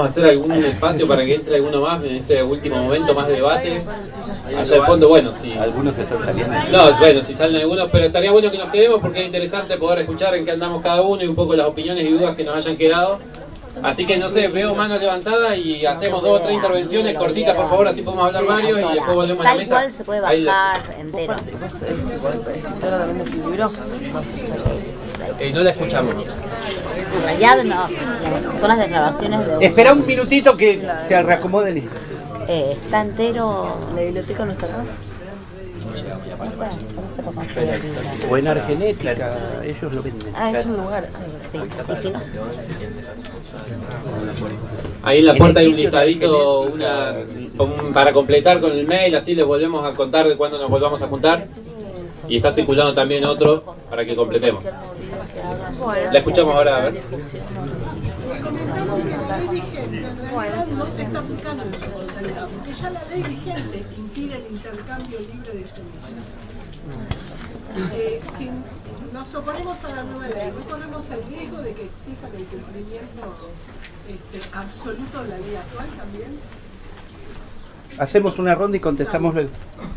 hacer algún espacio para que entre alguno más en este último momento, más de debate. Allá al fondo, bueno, si algunos están saliendo. No, bueno, si salen algunos, pero estaría bueno que nos quedemos porque es interesante poder escuchar en qué andamos cada uno y un poco las opiniones y dudas que nos hayan quedado. Así que no sé, veo manos levantadas y hacemos 2 o 3 intervenciones cortitas, por favor, así podemos hablar varios y después volvemos a la mesa. Tal cual se puede bajar entero. No la escuchamos. En realidad no, son las declaraciones de... Espera un minutito que se reacomode el... está entero... ¿La biblioteca no está acá? No sé cómo se llama. O en Argenética, ellos lo venden. Ah, es un lugar. Sí, no. Ahí en la puerta hay un listadito para completar con el mail, así les volvemos a contar de cuándo nos volvamos a juntar. Y está circulando también otro para que completemos. La escuchamos ahora, a ver. No se está aplicando en nuestra modalidad, porque ya la ley vigente impide el intercambio libre de semillas. Si nos oponemos a la nueva ley, no corremos el riesgo de que exijan el cumplimiento absoluto de la ley actual también. Hacemos una ronda y contestamos luego.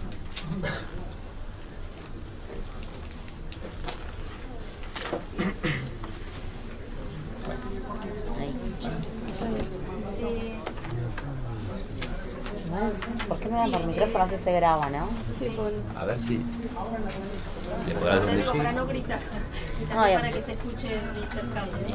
¿Por qué no dan por micrófono si se graba, no? A ver si... Para no gritar, para que se escuche el intercambio.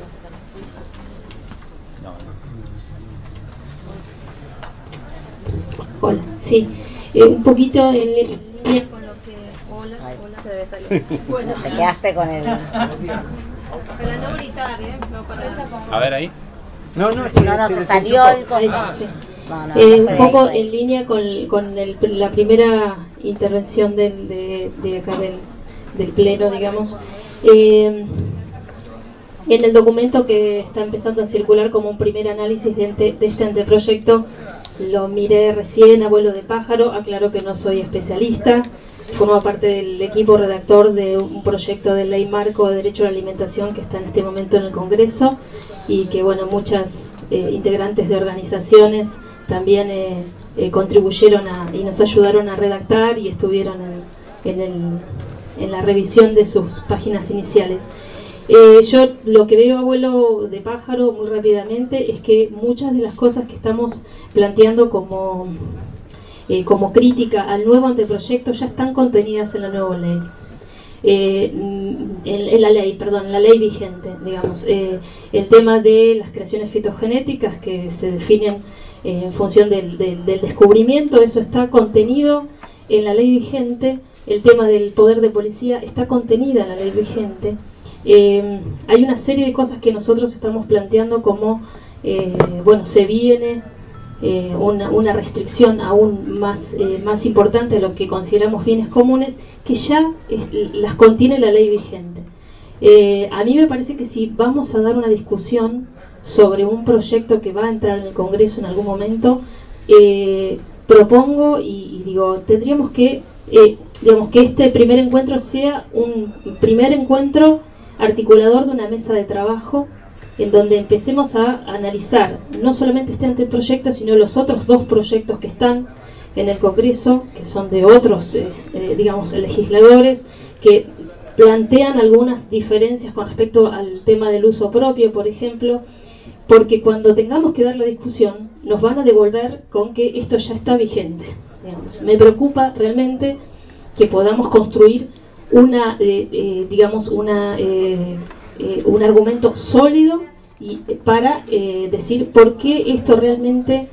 Hola, sí, un poquito en línea con lo que... Hola, se debe salir. Bueno, te quedaste con el... Para no gritar, no para... A ver ahí. No, se salió el coso. Un poco en línea con la primera intervención de acá del pleno, digamos. En el documento que está empezando a circular como un primer análisis de este anteproyecto, lo miré recién a vuelo de pájaro, aclaro que no soy especialista, formo parte del equipo redactor de un proyecto de ley marco de derecho a la alimentación que está en este momento en el Congreso y que, bueno, muchas integrantes de organizaciones también contribuyeron y nos ayudaron a redactar y estuvieron en la revisión de sus páginas iniciales. Yo lo que veo a vuelo de pájaro muy rápidamente es que muchas de las cosas que estamos planteando como crítica al nuevo anteproyecto ya están contenidas en la nueva ley. En la ley vigente, digamos. El tema de las creaciones fitogenéticas que se definen en función del descubrimiento, eso está contenido en la ley vigente. El tema del poder de policía está contenida en la ley vigente. Hay una serie de cosas que nosotros estamos planteando como, se viene una restricción aún más importante a lo que consideramos bienes comunes, que ya las contiene la ley vigente. A mí me parece que si vamos a dar una discusión sobre un proyecto que va a entrar en el Congreso en algún momento, propongo y digo, tendríamos que este primer encuentro sea un primer encuentro articulador de una mesa de trabajo en donde empecemos a analizar no solamente este anteproyecto, sino los otros 2 proyectos que están en el Congreso, que son de otros, legisladores, que plantean algunas diferencias con respecto al tema del uso propio, por ejemplo, porque cuando tengamos que dar la discusión, nos van a devolver con que esto ya está vigente. Digamos. Me preocupa realmente que podamos construir un argumento sólido y para decir por qué esto realmente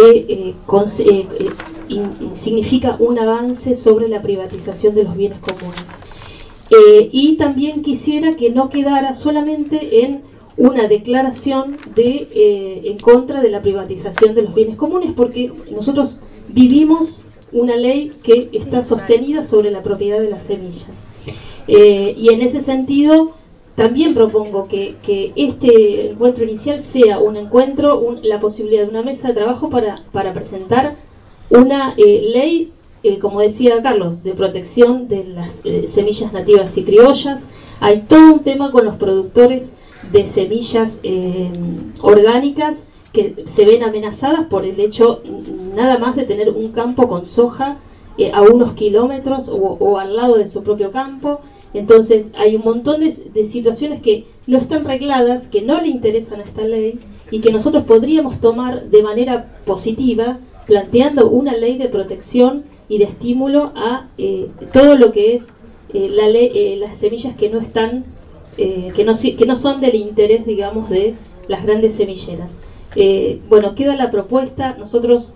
significa un avance sobre la privatización de los bienes comunes. Y también quisiera que no quedara solamente en una declaración en contra de la privatización de los bienes comunes, porque nosotros vivimos una ley que está sostenida sobre la propiedad de las semillas. Y en ese sentido, también propongo que este encuentro inicial sea un encuentro, la posibilidad de una mesa de trabajo para presentar una ley, como decía Carlos, de protección de las semillas nativas y criollas. Hay todo un tema con los productores de semillas orgánicas que se ven amenazadas por el hecho nada más de tener un campo con soja a unos kilómetros o al lado de su propio campo. Entonces hay un montón de situaciones que no están regladas, que no le interesan a esta ley y que nosotros podríamos tomar de manera positiva, planteando una ley de protección y de estímulo a todo lo que es las semillas que no están, que no son del interés, digamos, de las grandes semilleras. Bueno, queda la propuesta. Nosotros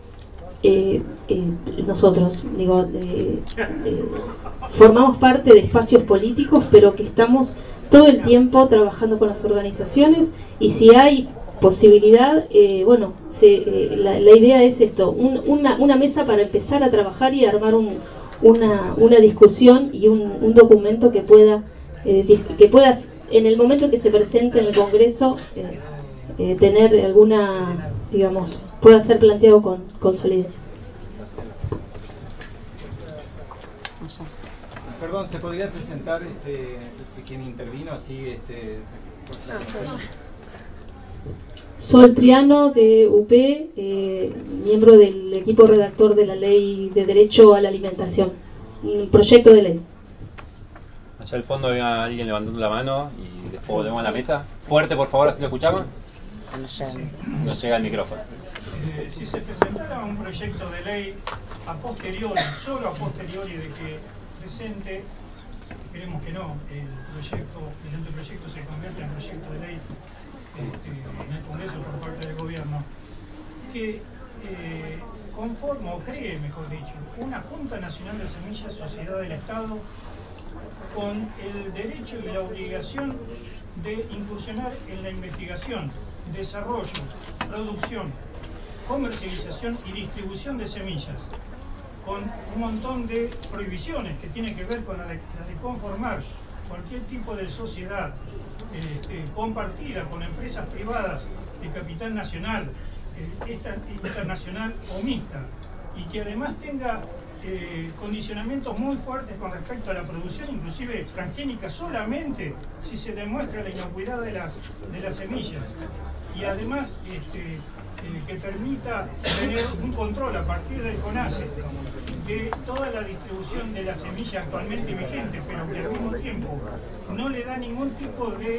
formamos parte de espacios políticos, pero que estamos todo el tiempo trabajando con las organizaciones, y si hay posibilidad, la idea es esto, una mesa para empezar a trabajar y armar una discusión y un documento que pueda en el momento que se presente en el Congreso tener alguna, digamos, pueda ser planteado con solidez. Perdón, ¿se podría presentar quién intervino así? Sol Triano, de UP, miembro del equipo redactor de la Ley de Derecho a la Alimentación, un proyecto de ley. Allá al fondo había alguien levantando la mano y después volvemos a la mesa. Fuerte, por favor, así lo escuchamos. No llega el micrófono. Si se presentara un proyecto de ley a posteriori, solo a posteriori de que presente, esperemos que no, el anteproyecto se convierta en proyecto de ley en el Congreso por parte del gobierno, que conforma o cree, mejor dicho, una Junta Nacional de Semillas, Sociedad del Estado, con el derecho y la obligación de incursionar en la investigación, desarrollo, producción, comercialización y distribución de semillas, con un montón de prohibiciones que tienen que ver con la de conformar cualquier tipo de sociedad compartida con empresas privadas de capital nacional, internacional o mixta, y que además tenga condicionamientos muy fuertes con respecto a la producción, inclusive transgénica, solamente si se demuestra la inocuidad de las semillas, y además que permita tener un control a partir del CONACE de toda la distribución de la semilla actualmente vigente, pero que al mismo tiempo no le da ningún tipo de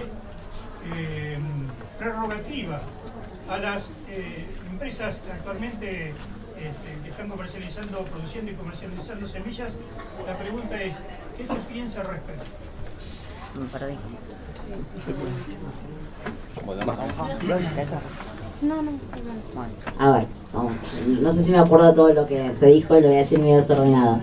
prerrogativa a las empresas actualmente que están comercializando, produciendo y comercializando semillas. La pregunta es, ¿qué se piensa al respecto? A ver, vamos. No sé si me acuerdo todo lo que se dijo y lo voy a decir medio desordenado.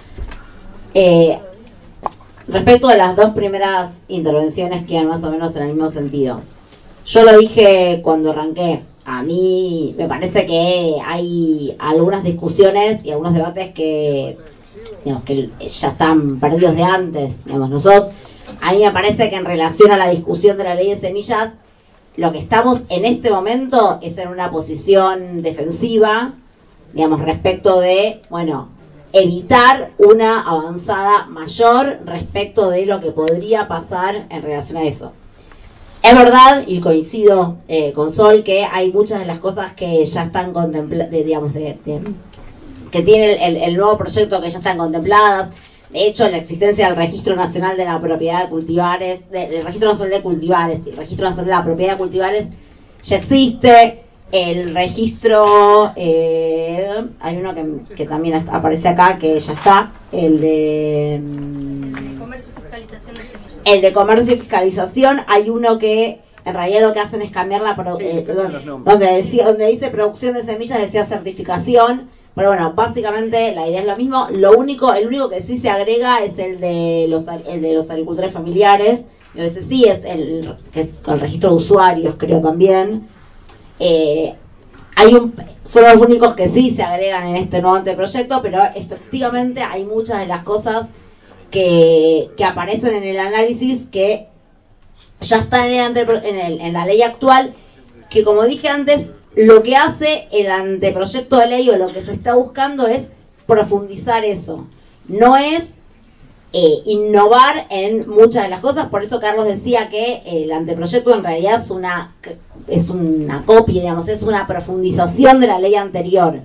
Respecto a las dos primeras intervenciones que iban más o menos en el mismo sentido. Yo lo dije cuando arranqué. A mí me parece que hay algunas discusiones y algunos debates que, digamos, que ya están perdidos de antes. Digamos, nosotros, a mí me parece que en relación a la discusión de la ley de semillas, lo que estamos en este momento es en una posición defensiva, digamos, respecto de, evitar una avanzada mayor respecto de lo que podría pasar en relación a eso. Es verdad, y coincido con Sol, que hay muchas de las cosas que ya están contempladas, digamos, que tiene el nuevo proyecto, que ya están contempladas. De hecho, la existencia del Registro Nacional de la Propiedad de Cultivares, del Registro Nacional de Cultivares, y el Registro Nacional de la Propiedad de Cultivares ya existe. El registro, hay uno que también aparece acá, que ya está, el de Comercio y fiscalización de semillas. El de comercio y fiscalización. Hay uno que en realidad lo que hacen es cambiar donde dice producción de semillas decía certificación, pero bueno, básicamente la idea es lo mismo. El único que sí se agrega es el de los agricultores familiares. Ese sí es que es el registro de usuarios, creo también. Son los únicos que sí se agregan en este nuevo anteproyecto, pero efectivamente hay muchas de las cosas que aparecen en el análisis que ya están en la ley actual, que, como dije antes, lo que hace el anteproyecto de ley o lo que se está buscando es profundizar eso. No es innovar en muchas de las cosas. Por eso Carlos decía que el anteproyecto en realidad es una copia, digamos, es una profundización de la ley anterior.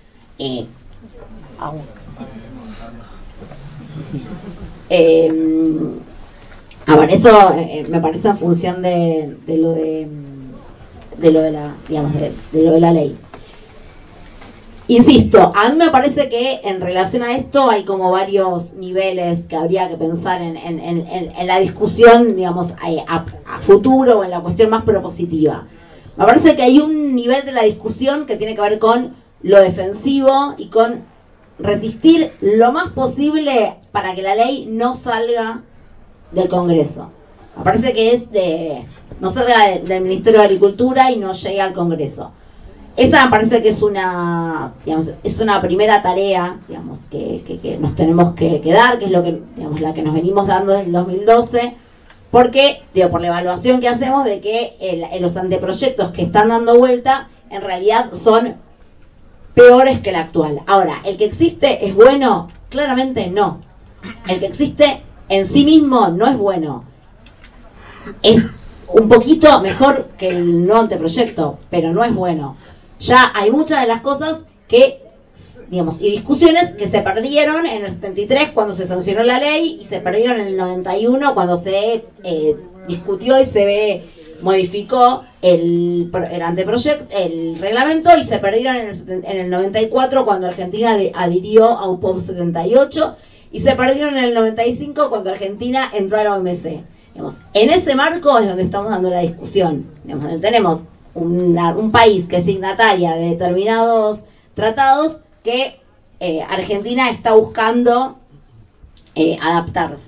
A ver, eso me parece en función de lo de la, digamos, de lo de la ley. Insisto, a mí me parece que en relación a esto hay como varios niveles que habría que pensar en la discusión, digamos, a futuro o en la cuestión más propositiva. Me parece que hay un nivel de la discusión que tiene que ver con lo defensivo y con resistir lo más posible para que la ley no salga del Congreso. Me parece que no salga del Ministerio de Agricultura y no llegue al Congreso. Esa me parece que es una primera tarea, digamos, que nos tenemos que dar, que es lo que, digamos, la que nos venimos dando desde el 2012, porque, por la evaluación que hacemos de que los anteproyectos que están dando vuelta, en realidad son peores que el actual. Ahora, ¿el que existe es bueno? Claramente no. El que existe en sí mismo no es bueno. Es un poquito mejor que el nuevo anteproyecto, pero no es bueno. Ya hay muchas de las cosas que, digamos, y discusiones que se perdieron en el 73 cuando se sancionó la ley y se perdieron en el 91 cuando se discutió y se modificó el anteproyecto, el reglamento, y se perdieron en el 94 cuando Argentina adhirió a UPOV 78 y se perdieron en el 95 cuando Argentina entró a la OMC. Digamos, en ese marco es donde estamos dando la discusión, digamos, donde tenemos un país que es signataria de determinados tratados que Argentina está buscando adaptarse.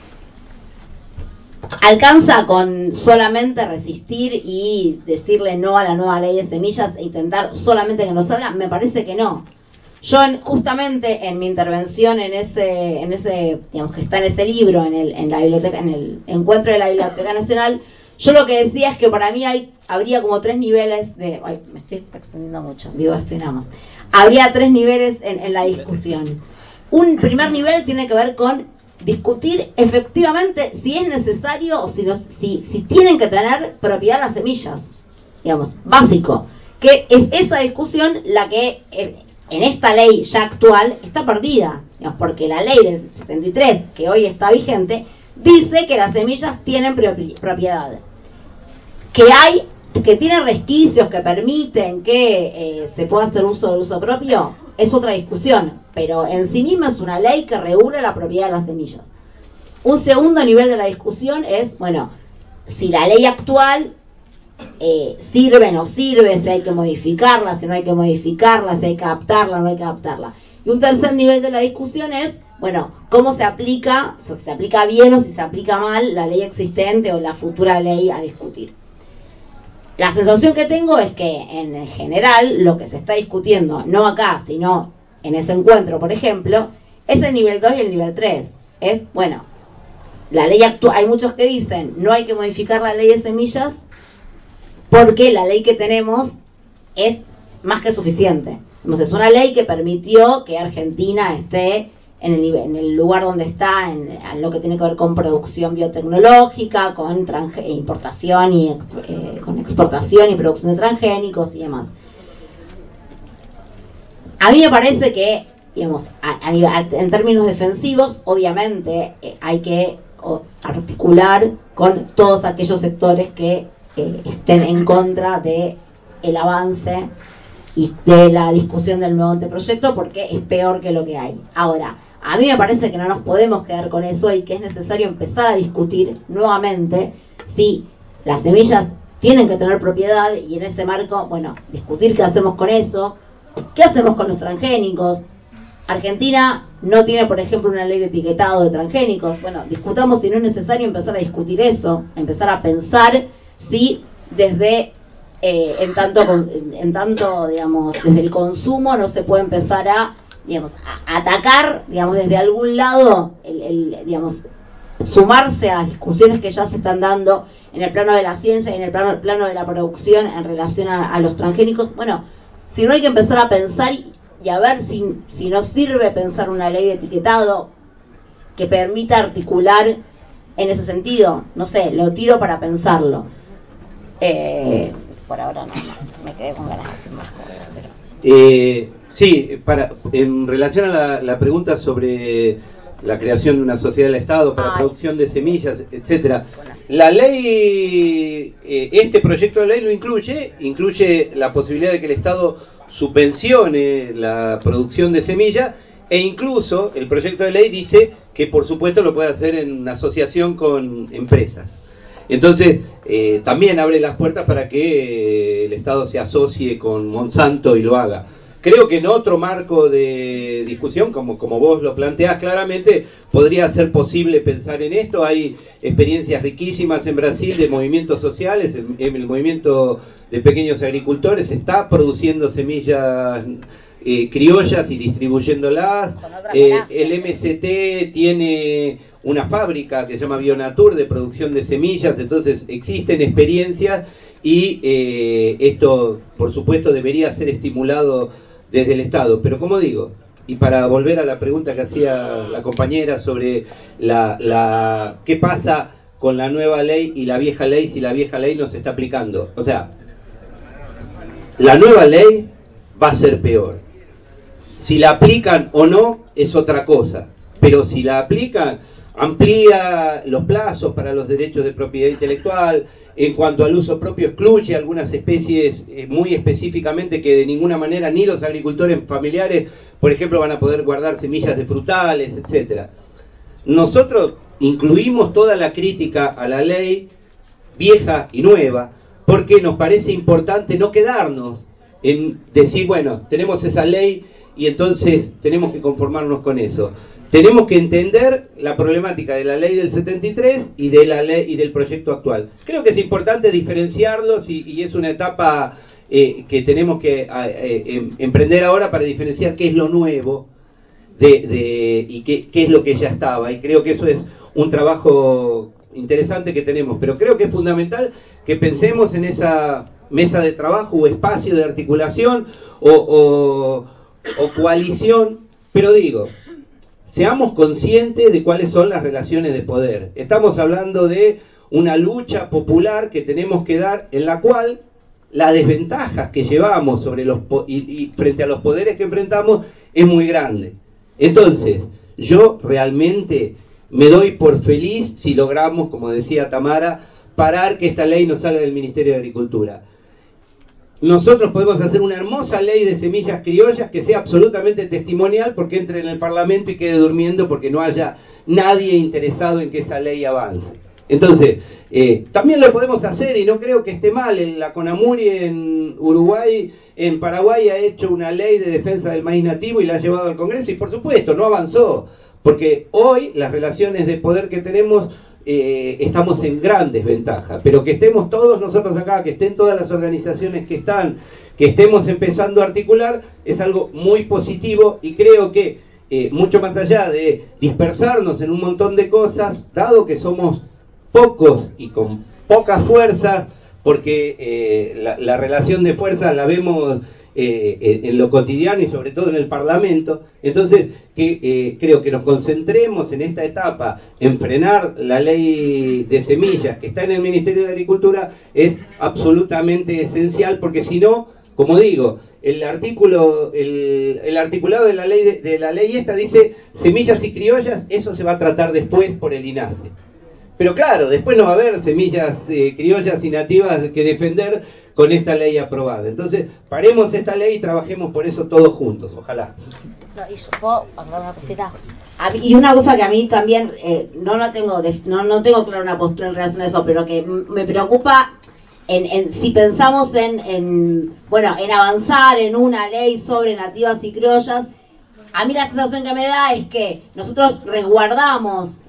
¿Alcanza con solamente resistir y decirle no a la nueva ley de semillas e intentar solamente que no salga? Me parece que no. Yo justamente en mi intervención en ese digamos, que está en ese libro, en la biblioteca, en el encuentro de la Biblioteca Nacional, yo lo que decía es que para mí habría como 3 niveles de... Ay, me estoy extendiendo mucho, digo esto y nada más. Habría 3 niveles en la discusión. Un primer nivel tiene que ver con discutir efectivamente si es necesario o si tienen que tener propiedad las semillas, digamos, básico. Que es esa discusión la que en esta ley ya actual está perdida, digamos, porque la ley del 73, que hoy está vigente, dice que las semillas tienen propiedad. Que tiene resquicios que permiten que se pueda hacer uso del uso propio, es otra discusión, pero en sí misma es una ley que regula la propiedad de las semillas. Un segundo nivel de la discusión es, bueno, si la ley actual sirve o no sirve, si hay que modificarla, si no hay que modificarla, si hay que adaptarla o no hay que adaptarla. Y un tercer nivel de la discusión es, bueno, cómo se aplica, si se aplica bien o si se aplica mal la ley existente o la futura ley a discutir. La sensación que tengo es que en general lo que se está discutiendo, no acá, sino en ese encuentro, por ejemplo, es el nivel 2 y el nivel 3. Es, bueno, la ley actual, hay muchos que dicen, no hay que modificar la ley de semillas porque la ley que tenemos es más que suficiente. Entonces, es una ley que permitió que Argentina esté en el lugar donde está, en lo que tiene que ver con producción biotecnológica, con importación y con exportación y producción de transgénicos y demás. A mí me parece que, digamos, en términos defensivos, obviamente hay que articular con todos aquellos sectores que estén en contra de el avance y de la discusión del nuevo anteproyecto, porque es peor que lo que hay. Ahora, a mí me parece que no nos podemos quedar con eso y que es necesario empezar a discutir nuevamente si las semillas tienen que tener propiedad, y en ese marco, bueno, discutir qué hacemos con eso, qué hacemos con los transgénicos. Argentina no tiene, por ejemplo, una ley de etiquetado de transgénicos. Bueno, discutamos si no es necesario empezar a discutir eso, empezar a pensar si desde en tanto, digamos, desde el consumo no se puede empezar a, digamos, a atacar, digamos, desde algún lado, digamos, sumarse a las discusiones que ya se están dando en el plano de la ciencia y en el plano de la producción en relación a los transgénicos. Bueno, si no hay que empezar a pensar y a ver si nos sirve pensar una ley de etiquetado que permita articular en ese sentido. No sé, lo tiro para pensarlo. Por ahora nada más, me quedé con ganas de hacer más cosas. Pero... sí, en relación a la pregunta sobre la creación de una sociedad del Estado para producción de semillas, etcétera. La ley, este proyecto de ley lo incluye la posibilidad de que el Estado subvencione la producción de semillas, e incluso el proyecto de ley dice que por supuesto lo puede hacer en asociación con empresas. Entonces también abre las puertas para que el Estado se asocie con Monsanto y lo haga. Creo que en otro marco de discusión, como vos lo planteás claramente, podría ser posible pensar en esto. Hay experiencias riquísimas en Brasil de movimientos sociales, el movimiento de pequeños agricultores está produciendo semillas criollas y distribuyéndolas. El MST tiene una fábrica que se llama Bionatur de producción de semillas, entonces existen experiencias y esto, por supuesto, debería ser estimulado desde el Estado. Pero como digo, y para volver a la pregunta que hacía la compañera sobre qué pasa con la nueva ley y la vieja ley, si la vieja ley no se está aplicando. O sea, la nueva ley va a ser peor. Si la aplican o no es otra cosa, pero si la aplican, amplía los plazos para los derechos de propiedad intelectual. En cuanto al uso propio, excluye algunas especies muy específicamente que de ninguna manera ni los agricultores familiares, por ejemplo, van a poder guardar semillas de frutales, etcétera. Nosotros incluimos toda la crítica a la ley vieja y nueva porque nos parece importante no quedarnos en decir, bueno, tenemos esa ley y entonces tenemos que conformarnos con eso. Tenemos que entender la problemática de la ley del 73 y de la ley y del proyecto actual. Creo que es importante diferenciarlos y es una etapa que tenemos que emprender ahora para diferenciar qué es lo nuevo y qué es lo que ya estaba. Y creo que eso es un trabajo interesante que tenemos. Pero creo que es fundamental que pensemos en esa mesa de trabajo o espacio de articulación o coalición. Pero digo, seamos conscientes de cuáles son las relaciones de poder. Estamos hablando de una lucha popular que tenemos que dar, en la cual las desventajas que llevamos sobre y frente a los poderes que enfrentamos es muy grande. Entonces, yo realmente me doy por feliz si logramos, como decía Tamara, parar que esta ley no salga del Ministerio de Agricultura. Nosotros podemos hacer una hermosa ley de semillas criollas que sea absolutamente testimonial porque entre en el Parlamento y quede durmiendo porque no haya nadie interesado en que esa ley avance. Entonces, también lo podemos hacer y no creo que esté mal. La CONAMURI en Uruguay, en Paraguay ha hecho una ley de defensa del maíz nativo y la ha llevado al Congreso y por supuesto no avanzó. Porque hoy las relaciones de poder que tenemos estamos en gran desventaja, pero que estemos todos nosotros acá, que estén todas las organizaciones que estemos empezando a articular, es algo muy positivo y creo que mucho más allá de dispersarnos en un montón de cosas, dado que somos pocos y con poca fuerza, porque la relación de fuerza la vemos en lo cotidiano y sobre todo en el Parlamento. Entonces creo que nos concentremos en esta etapa en frenar la ley de semillas que está en el Ministerio de Agricultura es absolutamente esencial, porque si no, como digo, el articulado de la ley esta dice semillas y criollas, eso se va a tratar después por el INASE. Pero claro, después no va a haber semillas criollas y nativas que defender con esta ley aprobada. Entonces, paremos esta ley y trabajemos por eso todos juntos, ojalá. No, y yo puedo hablar una cosita. Y una cosa que a mí también, no tengo clara una postura en relación a eso, pero que me preocupa si pensamos en avanzar en una ley sobre nativas y criollas. A mí la sensación que me da es que nosotros resguardamos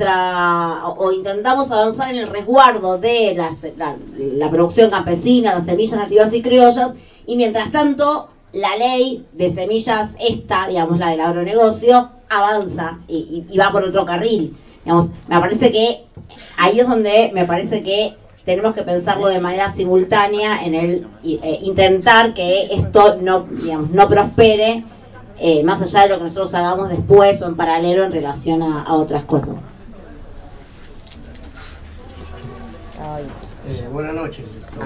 o intentamos avanzar en el resguardo de la producción campesina, las semillas nativas y criollas, y mientras tanto la ley de semillas digamos la del agronegocio, avanza y va por otro carril. Digamos, me parece que ahí es donde me parece que tenemos que pensarlo de manera simultánea en el intentar que esto no prospere más allá de lo que nosotros hagamos después o en paralelo en relación a otras cosas. Buenas noches.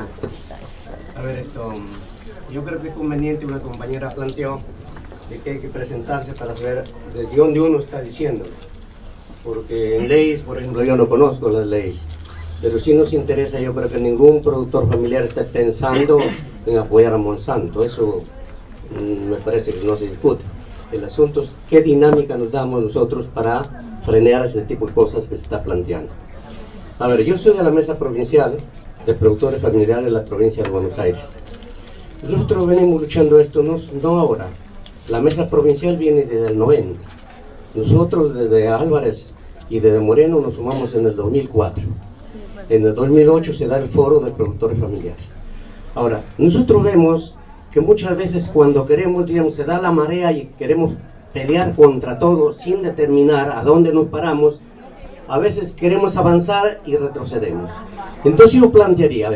A ver, yo creo que es conveniente, una compañera planteó de que hay que presentarse para saber desde dónde uno está diciendo, porque en leyes, por ejemplo, yo no conozco las leyes, pero sí nos interesa, yo creo que ningún productor familiar esté pensando en apoyar a Monsanto, eso me parece que no se discute. El asunto es qué dinámica nos damos nosotros para frenar ese tipo de cosas que se está planteando. A ver, yo soy de la Mesa Provincial de Productores Familiares de la provincia de Buenos Aires. Nosotros venimos luchando esto no ahora. La Mesa Provincial viene desde el 90. Nosotros desde Álvarez y desde Moreno nos sumamos en el 2004. En el 2008 se da el Foro de Productores Familiares. Ahora, nosotros vemos que muchas veces cuando queremos, digamos, se da la marea y queremos pelear contra todo sin determinar a dónde nos paramos, a veces queremos avanzar y retrocedemos. Entonces yo plantearía, a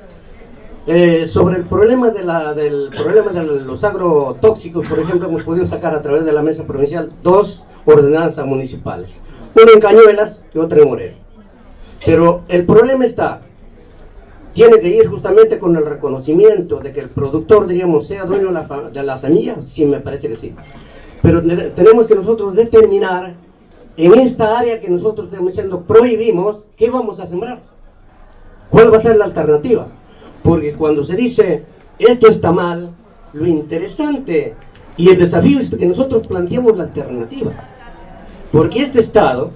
ver, sobre el problema de los agrotóxicos, por ejemplo, hemos podido sacar a través de la Mesa Provincial 2 ordenanzas municipales, una en Cañuelas y otra en Moreno. Pero el problema tiene que ir justamente con el reconocimiento de que el productor, diríamos, sea dueño de la semilla. Sí, me parece que sí. Pero tenemos que nosotros determinar en esta área que nosotros estamos diciendo prohibimos, ¿qué vamos a sembrar? ¿Cuál va a ser la alternativa? Porque cuando se dice esto está mal, lo interesante y el desafío es que nosotros planteemos la alternativa. Porque este estado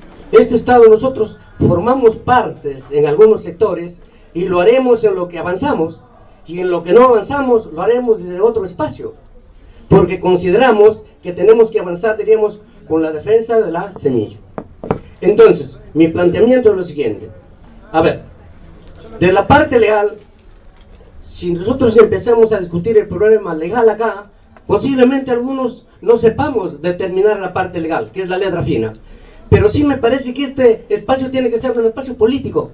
nosotros formamos partes en algunos sectores y lo haremos en lo que avanzamos, y en lo que no avanzamos lo haremos desde otro espacio, porque consideramos que tenemos que avanzar, diríamos, con la defensa de la semilla. Entonces, mi planteamiento es lo siguiente. A ver, de la parte legal, si nosotros empezamos a discutir el problema legal acá, posiblemente algunos no sepamos determinar la parte legal, que es la letra fina. Pero sí me parece que este espacio tiene que ser un espacio político,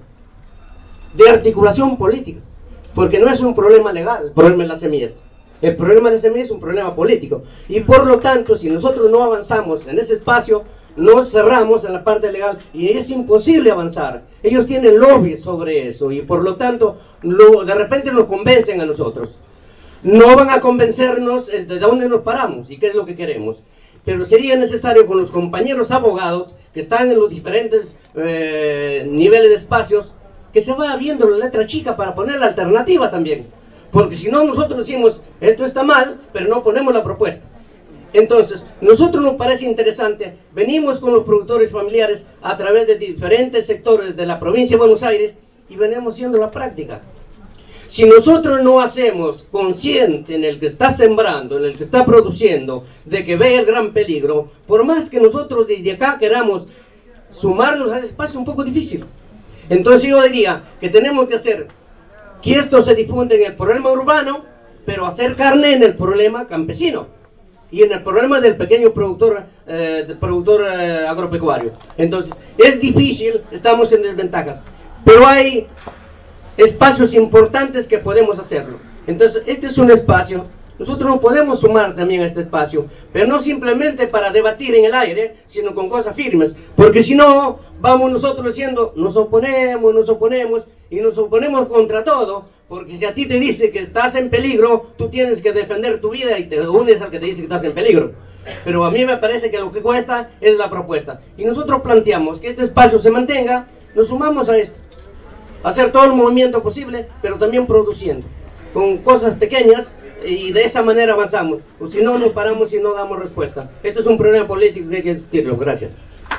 de articulación política, porque no es un problema legal el problema de las semillas. El problema de las semillas es un problema político, y por lo tanto, si nosotros no avanzamos en ese espacio, nos cerramos en la parte legal y es imposible avanzar. Ellos tienen lobby sobre eso y por lo tanto de repente nos convencen a nosotros. No van a convencernos de dónde nos paramos y qué es lo que queremos. Pero sería necesario con los compañeros abogados que están en los diferentes niveles de espacios que se vaya viendo la letra chica para poner la alternativa también. Porque si no, nosotros decimos esto está mal, pero no ponemos la propuesta. Entonces, nosotros nos parece interesante, venimos con los productores familiares a través de diferentes sectores de la provincia de Buenos Aires y venimos haciendo la práctica. Si nosotros no hacemos consciente en el que está sembrando, en el que está produciendo, de que ve el gran peligro, por más que nosotros desde acá queramos sumarnos a ese espacio, es un poco difícil. Entonces yo diría que tenemos que hacer que esto se difunda en el problema urbano, pero hacer carne en el problema campesino y en el problema del pequeño productor agropecuario. Entonces, es difícil, estamos en desventajas, pero hay espacios importantes que podemos hacerlo. Entonces, este es un espacio, nosotros nos podemos sumar también a este espacio, pero no simplemente para debatir en el aire, sino con cosas firmes, porque si no, vamos nosotros diciendo, nos oponemos, y nos oponemos contra todo, porque si a ti te dice que estás en peligro, tú tienes que defender tu vida y te unes al que te dice que estás en peligro. Pero a mí me parece que lo que cuesta es la propuesta. Y nosotros planteamos que este espacio se mantenga, nos sumamos a esto. Hacer todo el movimiento posible, pero también produciendo, con cosas pequeñas, y de esa manera avanzamos. O si no, nos paramos y no damos respuesta. Esto es un problema político que hay que discutirlo. Gracias.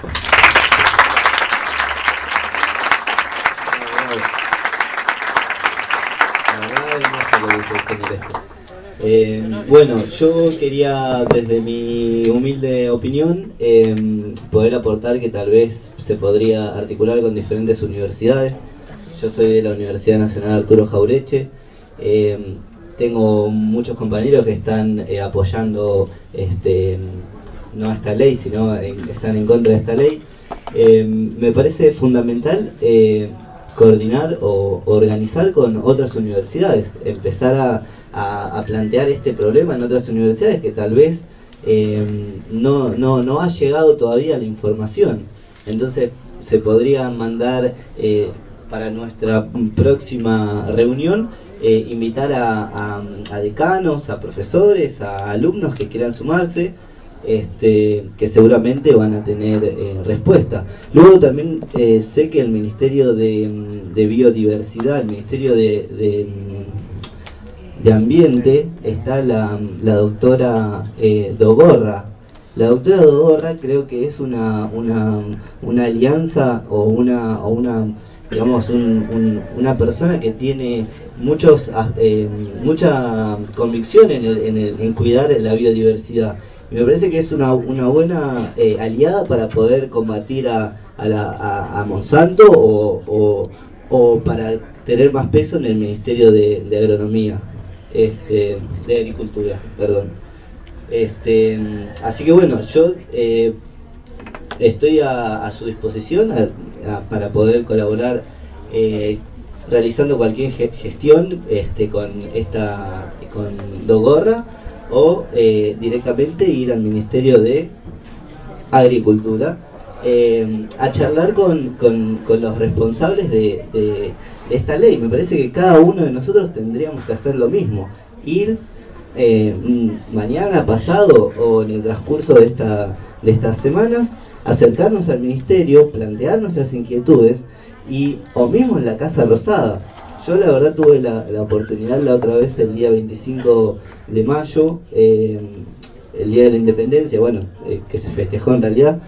Bueno, yo quería desde mi humilde opinión poder aportar que tal vez se podría articular con diferentes universidades. Yo soy de la Universidad Nacional Arturo Jaureche, tengo muchos compañeros que están apoyando no a esta ley, sino están en contra de esta ley. Me parece fundamental coordinar o organizar con otras universidades, empezar a plantear este problema en otras universidades que tal vez no ha llegado todavía la información. Entonces se podría mandar para nuestra próxima reunión, invitar a decanos, a profesores, a alumnos que quieran sumarse, que seguramente van a tener respuesta. Luego también sé que el Ministerio de Biodiversidad, el Ministerio de Ambiente, está la doctora Dogorra. La doctora Dogorra creo que es una alianza o una digamos una persona que tiene mucha convicción en cuidar la biodiversidad. Y me parece que es una buena aliada para poder combatir a Monsanto o para tener más peso en el Ministerio de Agronomía, de Agricultura, perdón. Así que bueno, yo estoy a su disposición para poder colaborar realizando cualquier gestión con Dogorra, o directamente ir al Ministerio de Agricultura a charlar con los responsables de esta ley. Me parece que cada uno de nosotros tendríamos que hacer lo mismo, ir mañana, pasado o en el transcurso de estas semanas, acercarnos al Ministerio, plantear nuestras inquietudes, o mismo en la Casa Rosada. Yo la verdad tuve la oportunidad la otra vez, el día 25 de mayo, el Día de la Independencia, que se festejó en realidad,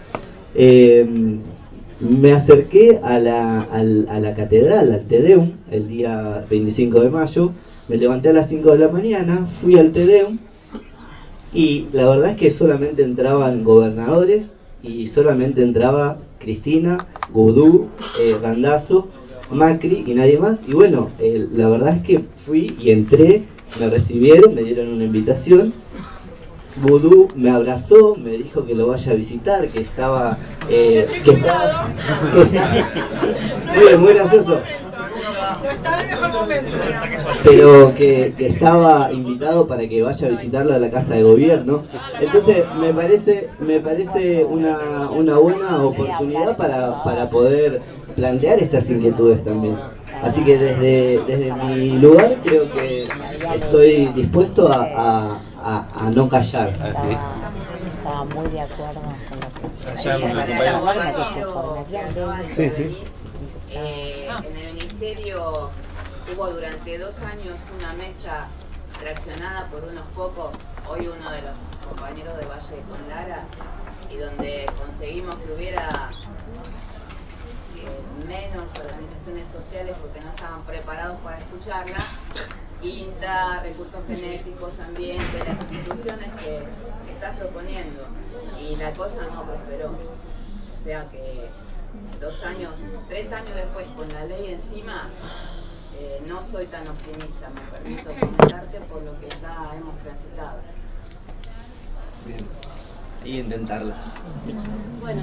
me acerqué a la catedral, al Te Deum, el día 25 de mayo, me levanté a las 5 de la mañana, fui al Te Deum, y la verdad es que solamente entraban gobernadores, y solamente entraba Cristina, Gudú, Randazzo, Macri y nadie más. Y bueno, la verdad es que fui y entré, me recibieron, me dieron una invitación. Vudú me abrazó, me dijo que lo vaya a visitar, que estaba muy gracioso, pero que estaba invitado para que vaya a visitarlo a la Casa de Gobierno. Entonces me parece una buena oportunidad para poder plantear estas inquietudes también. Así que desde mi lugar creo que estoy dispuesto a no callar. Estaba muy de acuerdo con lo que sí, sí. En el Ministerio hubo durante 2 años una mesa traccionada por unos pocos, hoy uno de los compañeros de Valle con Lara, y donde conseguimos que hubiera menos organizaciones sociales porque no estaban preparados para escucharla. INTA, Recursos Genéticos, Ambiente, las instituciones que estás proponiendo, y la cosa no prosperó. O sea que 3 años después, con la ley encima, no soy tan optimista, me permito comentarte por lo que ya hemos transitado. Bien, y intentarlo. Bueno,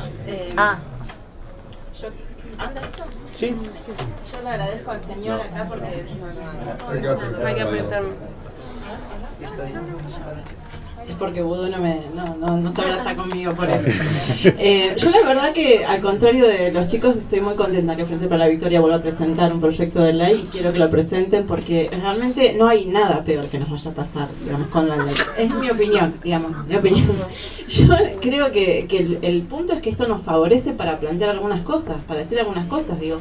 yo ¿anda esto? Sí. Yo le agradezco al señor acá porque no hay que apretarlo. Es porque Vudú no se abraza conmigo por eso. Yo la verdad que, al contrario de los chicos, estoy muy contenta que Frente para la Victoria vuelva a presentar un proyecto de ley, y quiero que lo presenten porque realmente no hay nada peor que nos vaya a pasar, digamos, con la ley. Es mi opinión, digamos, mi opinión. Yo creo que el punto es que esto nos favorece para plantear algunas cosas, para decir algunas cosas, digo.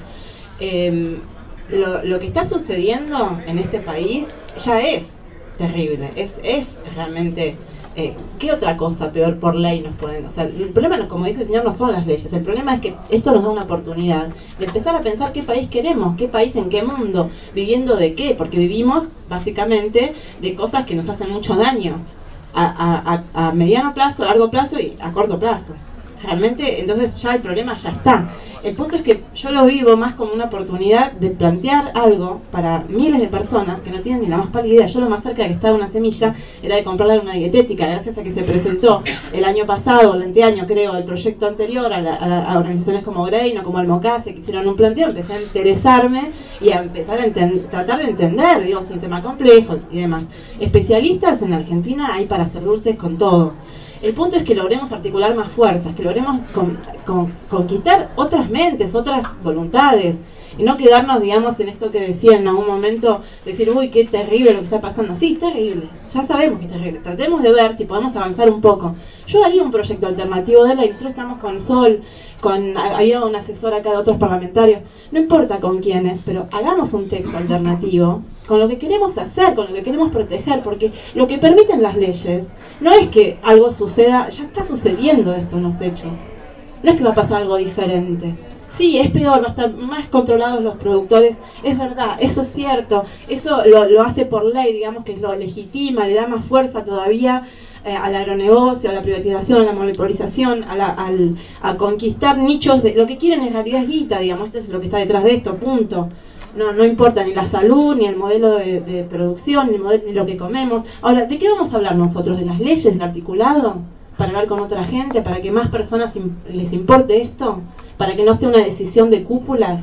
Lo que está sucediendo en este país ya es terrible, es realmente... ¿qué otra cosa peor por ley nos pueden? O sea, el problema, como dice el señor, no son las leyes. El problema es que esto nos da una oportunidad de empezar a pensar qué país queremos, qué país, en qué mundo, viviendo de qué, porque vivimos básicamente de cosas que nos hacen mucho daño a mediano plazo, a largo plazo y a corto plazo. Realmente, entonces ya el problema ya está. El punto es que yo lo vivo más como una oportunidad de plantear algo para miles de personas que no tienen ni la más pálida idea. Yo lo más cerca de que estaba una semilla era de comprarle una dietética, gracias a que se presentó el año pasado, el anteaño creo, el proyecto anterior a organizaciones como Grain o como Almocase, que hicieron un planteo. Empecé a interesarme y a empezar a tratar de entender, digo, es un tema complejo y demás. Especialistas en Argentina hay para hacer dulces con todo. El punto es que logremos articular más fuerzas, que logremos conquistar otras mentes, otras voluntades, y no quedarnos, digamos, en esto que decía en algún momento, decir, uy, qué terrible lo que está pasando. Sí, es terrible, ya sabemos que es terrible. Tratemos de ver si podemos avanzar un poco. Yo haría un proyecto alternativo de ley. Nosotros estamos con Sol, había un asesor acá de otros parlamentarios, no importa con quiénes, pero hagamos un texto alternativo con lo que queremos hacer, con lo que queremos proteger, porque lo que permiten las leyes no es que algo suceda, ya está sucediendo esto en los hechos, no es que va a pasar algo diferente. Sí, es peor, no están más controlados los productores, es verdad, eso es cierto, eso lo hace por ley, digamos que lo legitima, le da más fuerza todavía al agronegocio, a la privatización, a la monopolización, a conquistar nichos de lo que quieren en realidad es guita, digamos, esto es lo que está detrás de esto, punto. No importa ni la salud, ni el modelo de producción, ni lo que comemos. Ahora, ¿de qué vamos a hablar nosotros? ¿De las leyes, del articulado? ¿Para hablar con otra gente? ¿Para que más personas les importe esto? ¿Para que no sea una decisión de cúpulas?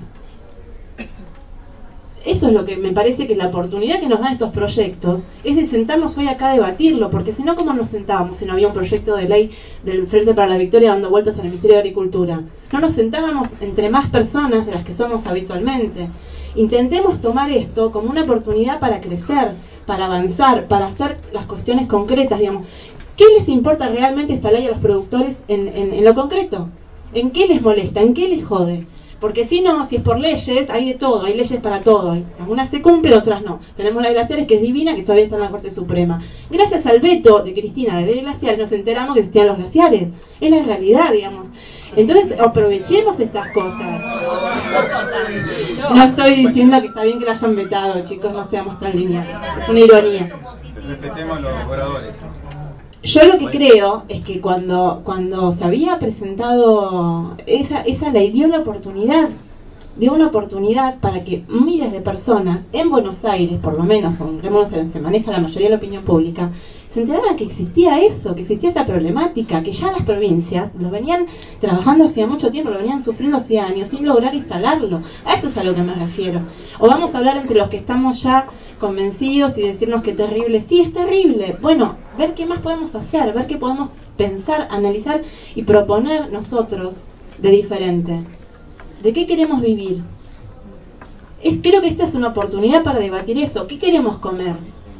Eso es lo que me parece que la oportunidad que nos dan estos proyectos es de sentarnos hoy acá a debatirlo, porque si no, ¿cómo nos sentábamos si no había un proyecto de ley del Frente para la Victoria dando vueltas al Ministerio de Agricultura? No nos sentábamos entre más personas de las que somos habitualmente. Intentemos tomar esto como una oportunidad para crecer, para avanzar, para hacer las cuestiones concretas, digamos. ¿Qué les importa realmente esta ley a los productores en lo concreto? ¿En qué les molesta? ¿En qué les jode? Porque si no, si es por leyes, hay de todo, hay leyes para todo. Algunas se cumplen, otras no. Tenemos la de glaciares, que es divina, que todavía está en la Corte Suprema. Gracias al veto de Cristina, la ley de glaciares, nos enteramos que existían los glaciares. Es la realidad, digamos. Entonces, aprovechemos estas cosas. No estoy diciendo que está bien que la hayan vetado, chicos, no seamos tan lineales. Es una ironía. Respetemos a los oradores. Yo lo que creo es que cuando se había presentado esa ley dio una oportunidad para que miles de personas en Buenos Aires, por lo menos, como en Buenos Aires se maneja la mayoría de la opinión pública, se enteraran que existía eso, que existía esa problemática, que ya las provincias lo venían trabajando hacía mucho tiempo, lo venían sufriendo hacía años sin lograr instalarlo. A eso es a lo que me refiero. O vamos a hablar entre los que estamos ya convencidos y decirnos que terrible. Sí, es terrible. Bueno, ver qué más podemos hacer, ver qué podemos pensar, analizar y proponer nosotros de diferente. ¿De qué queremos vivir? Creo que esta es una oportunidad para debatir eso. ¿Qué queremos comer?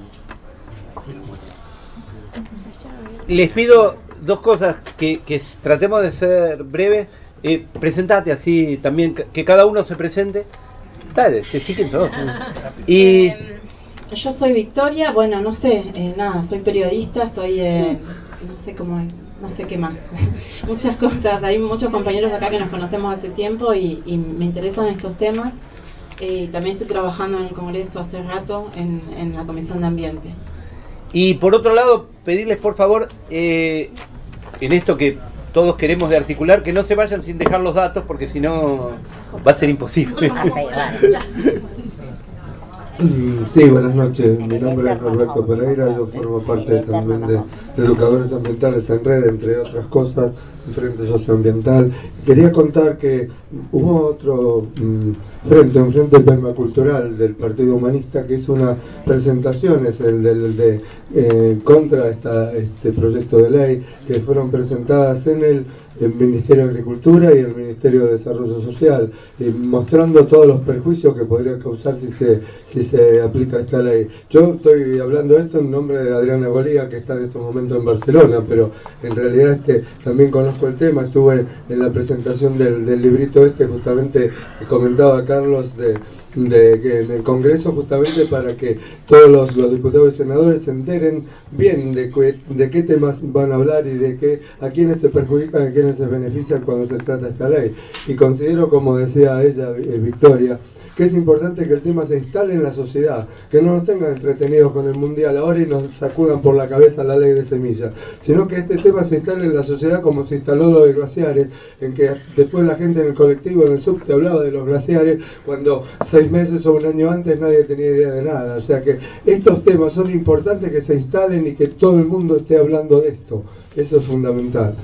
Les pido dos cosas, que tratemos de ser breves. Presentate así también, que cada uno se presente. Dale, sí, ¿quién sos? Y yo soy Victoria, bueno, no sé, nada, soy periodista, soy, no sé cómo es, no sé qué más. Muchas cosas, hay muchos compañeros acá que nos conocemos hace tiempo y me interesan estos temas. También estoy trabajando en el Congreso hace rato en la Comisión de Ambiente. Y por otro lado, pedirles por favor, en esto que todos queremos de articular, que no se vayan sin dejar los datos, porque si no va a ser imposible. Sí, buenas noches. Mi nombre es Roberto Pereira, yo formo parte también de Educadores Ambientales en Red, entre otras cosas, Frente Socioambiental. Quería contar que hubo otro un frente permacultural del Partido Humanista que hizo una presentación, es el contra este proyecto de ley, que fueron presentadas en el Ministerio de Agricultura y el Ministerio de Desarrollo Social, mostrando todos los perjuicios que podría causar si se aplica esta ley. Yo estoy hablando esto en nombre de Adriana Golía, que está en estos momentos en Barcelona, pero en realidad también conozco el tema. Estuve en la presentación del librito justamente que comentaba Carlos que en el Congreso, justamente para que todos los diputados y senadores se enteren bien de qué temas van a hablar y a quiénes se perjudican y a quiénes se benefician cuando se trata esta ley. Y considero, como decía ella, Victoria, que es importante que el tema se instale en la sociedad, que no nos tengan entretenidos con el mundial ahora y nos sacudan por la cabeza la ley de semillas, sino que este tema se instale en la sociedad como se instaló lo de glaciares, en que después la gente en el colectivo, en el subte, hablaba de los glaciares cuando 6 meses o un año antes nadie tenía idea de nada. O sea que estos temas son importantes que se instalen y que todo el mundo esté hablando de esto. Eso es fundamental.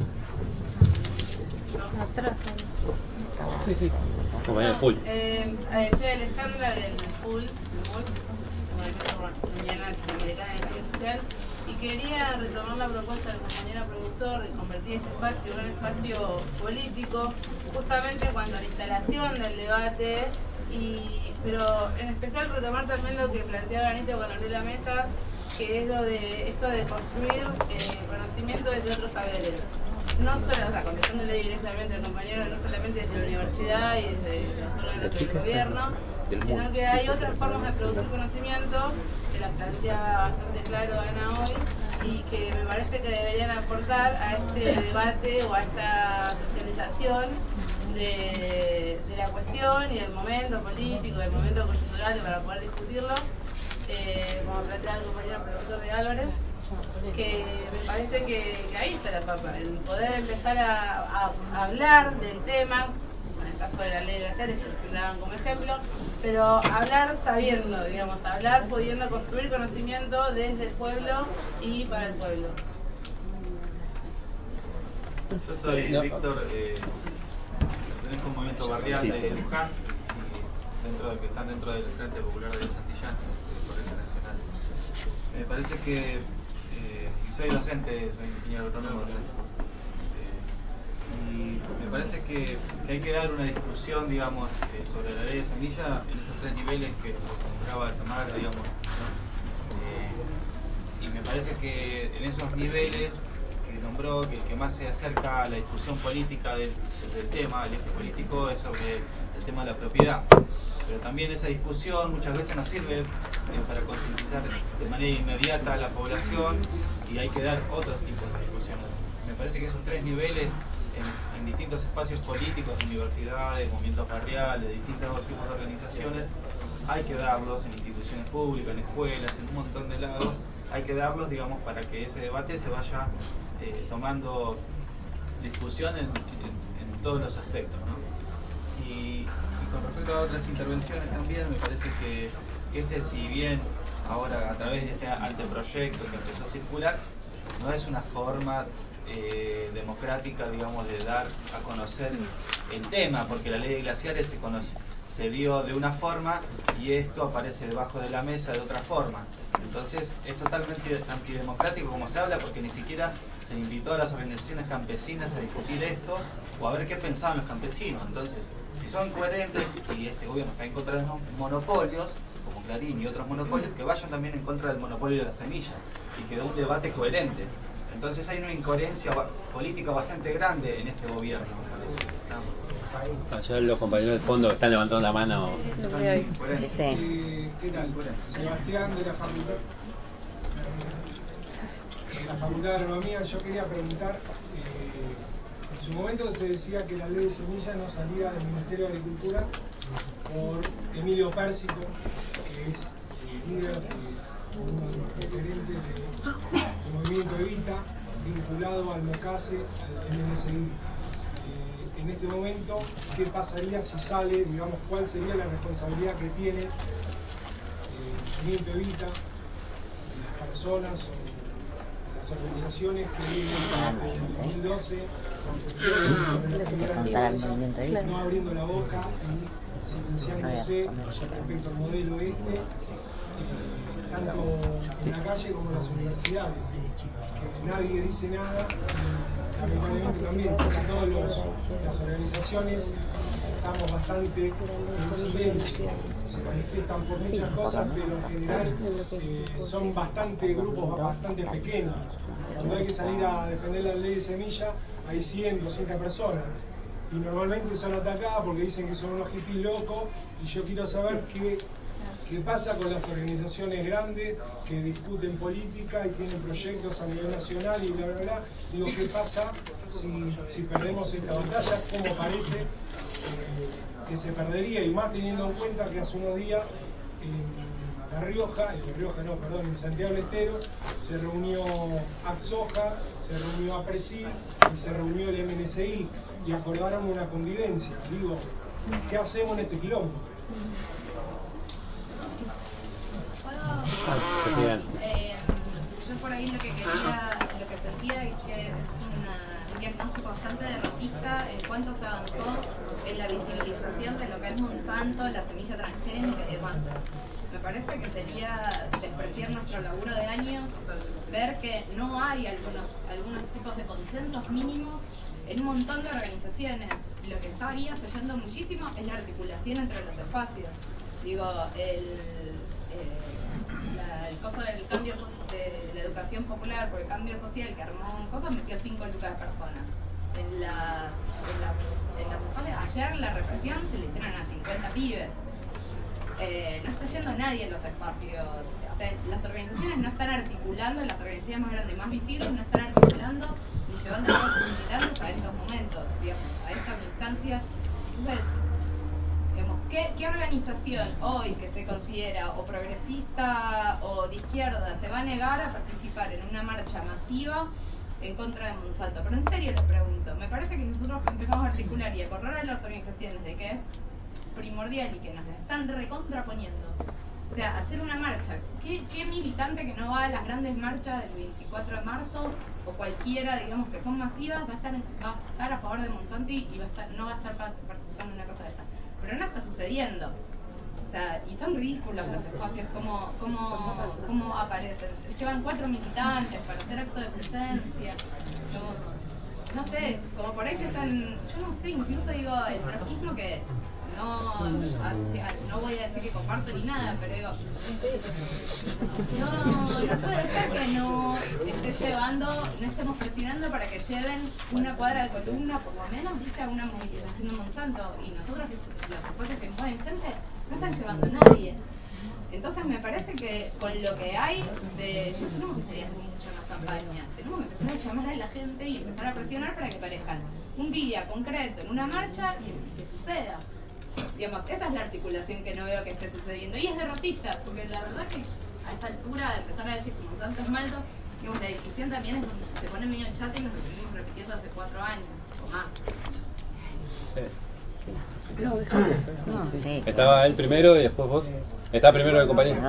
Sí, sí. Como en el full. Soy Alejandra del FUL, Movimiento Mañana Latinoamericana de Cambio Social, y quería retomar la propuesta del compañero productor de convertir este espacio en un espacio político, justamente cuando la instalación del debate, pero en especial retomar también lo que planteaba Anita cuando abrió la mesa, que es lo de esto de construir conocimiento desde otros saberes. No solo, o sea, contestándole directamente al compañero, no solamente desde la universidad y desde los órganos del gobierno, sino que hay otras formas de producir conocimiento, que las plantea bastante claro Ana hoy, y que me parece que deberían aportar a este debate o a esta socialización de la cuestión y del momento político, del momento coyuntural para poder discutirlo, como plantea el compañero productor de Álvarez, que me parece que ahí está la papa, el poder empezar a hablar del tema, en el caso de la ley glaciares que lo daban como ejemplo, pero hablar sabiendo, digamos, hablar pudiendo construir conocimiento desde el pueblo y para el pueblo. Yo soy Víctor, pertenezco a un movimiento barrial de Luján, y que están dentro del Frente Popular de los Antillanos, de Corriente Nacional. Me parece que, y soy docente, soy ingeniero agrónomo, y me parece que hay que dar una discusión, digamos, sobre la ley de semilla en esos tres niveles que acaba de tomar, digamos, ¿no? Y me parece que en esos niveles que nombró, que el que más se acerca a la discusión política del tema, el eje político, es sobre el tema de la propiedad. Pero también esa discusión muchas veces nos sirve para concientizar de manera inmediata a la población, y hay que dar otros tipos de discusiones. Me parece que esos tres niveles en distintos espacios políticos, universidades, movimientos barriales, distintos tipos de organizaciones, hay que darlos en instituciones públicas, en escuelas, en un montón de lados, hay que darlos, digamos, para que ese debate se vaya tomando discusión en todos los aspectos, ¿no? Y con respecto a otras intervenciones también, me parece que si bien ahora a través de este anteproyecto que empezó a circular, no es una forma democrática, digamos, de dar a conocer el tema, porque la ley de glaciares se dio de una forma y esto aparece debajo de la mesa de otra forma. Entonces es totalmente antidemocrático como se habla, porque ni siquiera se invitó a las organizaciones campesinas a discutir esto o a ver qué pensaban los campesinos. Entonces, si son coherentes y este gobierno está en contra de los monopolios, como Clarín y otros monopolios, que vayan también en contra del monopolio de la semilla y que dé un debate coherente. Entonces hay una incoherencia política bastante grande en este gobierno, me parece. Allá los compañeros del fondo están levantando la mano. Sí. ¿Qué tal? Sebastián de la Facultad de Agronomía. Yo quería preguntar, en su momento se decía que la ley de semillas no salía del Ministerio de Agricultura por Emilio Pérsico, que es líder uno de los referentes del movimiento Evita, vinculado al MOCASE, al MNSI. En este momento, ¿qué pasaría si sale, digamos, cuál sería la responsabilidad que tiene el movimiento Evita, las personas o las organizaciones que viven en 2012 no abriendo la boca y silenciándose respecto al modelo tanto en la calle como en las universidades, que nadie dice nada, y lamentablemente también casi todas las organizaciones estamos bastante en silencio, se manifiestan por muchas cosas, pero en general son grupos bastante pequeños. Cuando hay que salir a defender la ley de semilla hay 100, 200 personas, y normalmente son atacadas porque dicen que son unos hippies locos, y yo quiero saber ¿qué pasa con las organizaciones grandes que discuten política y tienen proyectos a nivel nacional y bla, bla, bla? Digo, ¿qué pasa si perdemos esta batalla? ¿Cómo parece que se perdería? Y más teniendo en cuenta que hace unos días en Santiago del Estero se reunió AXOJA, se reunió APRESID y se reunió el MNSI y acordaron una convivencia. Digo, ¿qué hacemos en este quilombo? yo por ahí lo que sentía es que es un diagnóstico bastante derrotista en cuanto se avanzó en la visibilización de lo que es Monsanto, la semilla transgénica y demás. Me parece que sería despreciar nuestro laburo de años, ver que no hay algunos tipos de consensos mínimos en un montón de organizaciones. Lo que estaría fallando muchísimo es la articulación entre los espacios. Digo, el costo del cambio de la educación popular por el cambio social que armó cosas metió 5 lucas de personas. En las escuelas, ayer la represión se le hicieron a 50 pibes. No está yendo nadie en los espacios. O sea, las organizaciones no están articulando, las organizaciones más grandes, más visibles, no están articulando ni llevando a los militantes a estos momentos, digamos, a estas instancias. Entonces, digamos, ¿qué organización hoy que se considera o progresista o de izquierda se va a negar a participar en una marcha masiva en contra de Monsanto? Pero en serio les pregunto, me parece que nosotros empezamos a articular y a correr a las organizaciones de que es primordial y que nos están recontraponiendo. O sea, hacer una marcha. ¿Qué militante que no va a las grandes marchas del 24 de marzo o cualquiera, digamos, que son masivas, va a estar a favor de Monsanto y no va a estar participando en una cosa de esta? Pero no está sucediendo. O sea, y son ridículos los espacios, cómo aparecen. Llevan 4 militantes para hacer acto de presencia. No sé, como por ahí que están, yo no sé, incluso digo, el trotskismo que no voy a decir que comparto ni nada, pero digo, no puede ser que no estemos presionando para que lleven una cuadra de columna, por lo menos, viste, a una movilización de Monsanto, y nosotros, los espacios que mueven gente, no están llevando a nadie. Entonces me parece que con lo que hay, no tenemos que salir mucho más campaña, tenemos que empezar a llamar a la gente y empezar a presionar para que parezcan un día concreto en una marcha y que suceda. Digamos, esa es la articulación que no veo que esté sucediendo. Y es derrotista, porque la verdad que a esta altura de empezar a decir que Monsanto es malo, digamos, la discusión también se pone medio chata y nos lo venimos repitiendo hace 4 años o más. Sí. ¿Estaba él primero y después vos? ¿Estaba primero el compañero?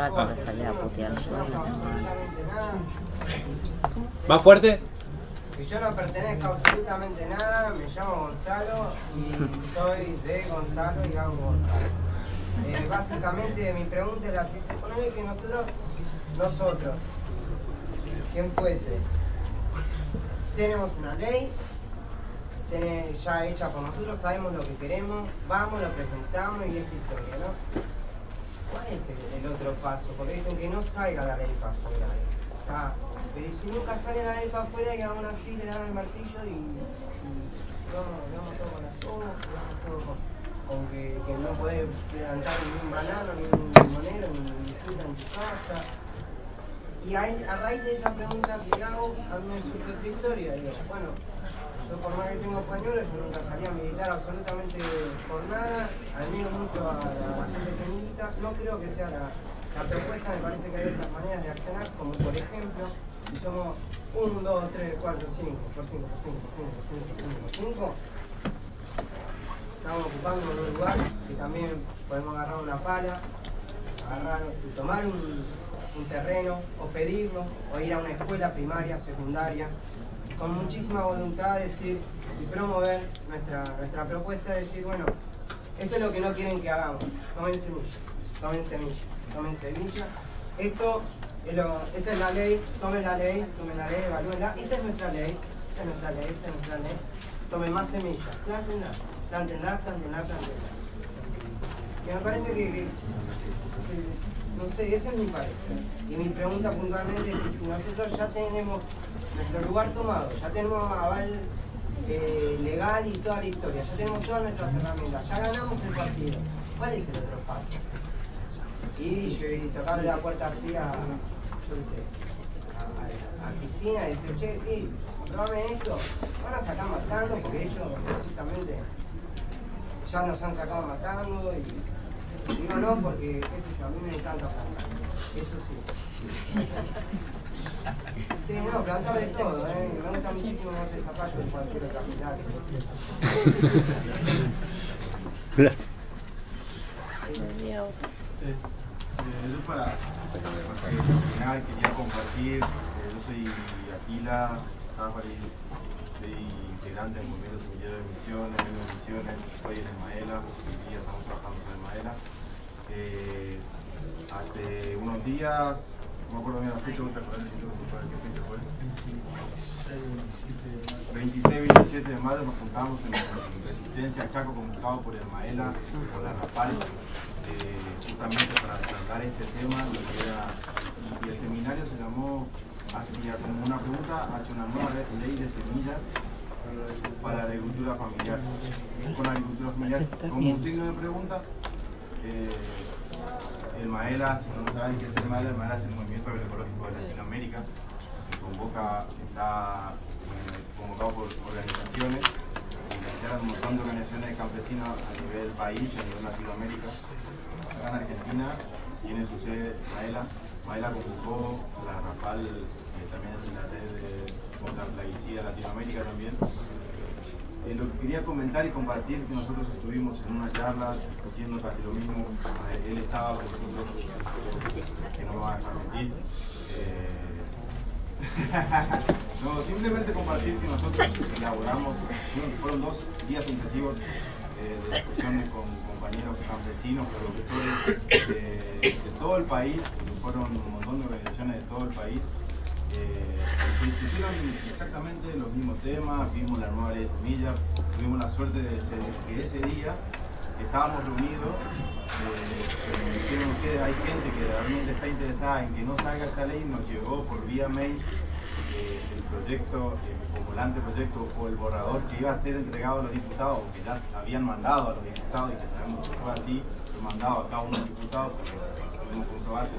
¿Más fuerte? Que yo no pertenezco a absolutamente nada, me llamo Gonzalo y soy de Gonzalo y hago Gonzalo. Básicamente mi pregunta es la siguiente: ponele que nosotros, quien fuese, tenemos una ley ya hecha por nosotros, sabemos lo que queremos, vamos, lo presentamos y esta historia, ¿no? ¿Cuál es el otro paso? Porque dicen que no salga la ley para afuera. Pero si nunca sale la ley para afuera y aún así le dan el martillo y vamos todo con la soga, vamos todo con que no podés plantar ni un banano, ni un limonero, ni fruta en tu casa. Y a raíz de esa pregunta que hago, a mí me surge otra historia. Digo, bueno, yo por más que tengo pañuelos, yo nunca salí a militar absolutamente por nada, admiro mucho a la gente que milita. No creo que sea la propuesta, me parece que hay otras maneras de accionar, como por ejemplo, si somos 1, 2, 3, 4, 5, por 5, por 5, estamos ocupando un lugar que también podemos agarrar una pala, y tomar un terreno, o pedirlo, o ir a una escuela primaria, secundaria, con muchísima voluntad de decir y promover nuestra propuesta, de decir, bueno, esto es lo que no quieren que hagamos, tomen semilla, esta es la ley, tomen la ley, evalúenla, esta es nuestra ley, tomen más semillas, plántenla. Y me parece que no sé, ese es mi parecer. Y mi pregunta puntualmente es que si nosotros ya tenemos nuestro lugar tomado, ya tenemos aval legal y toda la historia, ya tenemos todas nuestras herramientas, ya ganamos el partido, ¿cuál es el otro paso? Y tocarle la puerta así a Cristina y decir, che, comprame esto, van a sacar matando, porque ellos justamente ya nos han sacado matando, y digo no porque a mí me encanta plantar, eso sí. Sí, no, plantar de todo, me gusta muchísimo hacer zapallo de cualquier otra mitad. Gracias. Yo para el final quería compartir Yo soy Aquila Zafari, soy integrante del movimiento semillero de Misiones, vengo de Misiones, estoy en Esmaela, hoy día estamos trabajando en Esmaela. Hace unos días, no me acuerdo bien la fecha, ¿te acuerdas qué fecha fue? 26-27 de mayo nos juntamos en Resistencia Chaco, convocado por Esmaela, por la Rapal, justamente para tratar este tema, y el seminario se llamó como una pregunta hacia una nueva ley de semillas para la agricultura familiar. Con la agricultura familiar como un signo de pregunta. El MAELA, si no saben qué es el MAELA es el Movimiento Agroecológico de Latinoamérica, que está convocado por organizaciones, un montón de organizaciones de campesinos a nivel país, a nivel Latinoamérica. Acá en Argentina tiene su sede MAELA. MAELA convocó la RAPAL, que también es la red contra la plaguicida de Latinoamérica también. Lo que quería comentar y compartir que nosotros estuvimos en una charla discutiendo casi lo mismo. Él estaba con nosotros, que no me va a dejar mentir. No, simplemente compartir que nosotros elaboramos, fueron 2 días intensivos de discusiones con compañeros campesinos, productores de todo el país, fueron un montón de organizaciones de todo el país. Se discutieron exactamente los mismos temas, vimos la nueva ley de semillas, tuvimos la suerte de que ese día estábamos reunidos, dijeron ustedes, hay gente que realmente está interesada en que no salga esta ley, nos llegó por vía mail el proyecto, como el anteproyecto o el borrador que iba a ser entregado a los diputados, que ya habían mandado a los diputados y que sabemos que fue así, lo mandado a cada uno de los diputados porque podemos comprobarlo.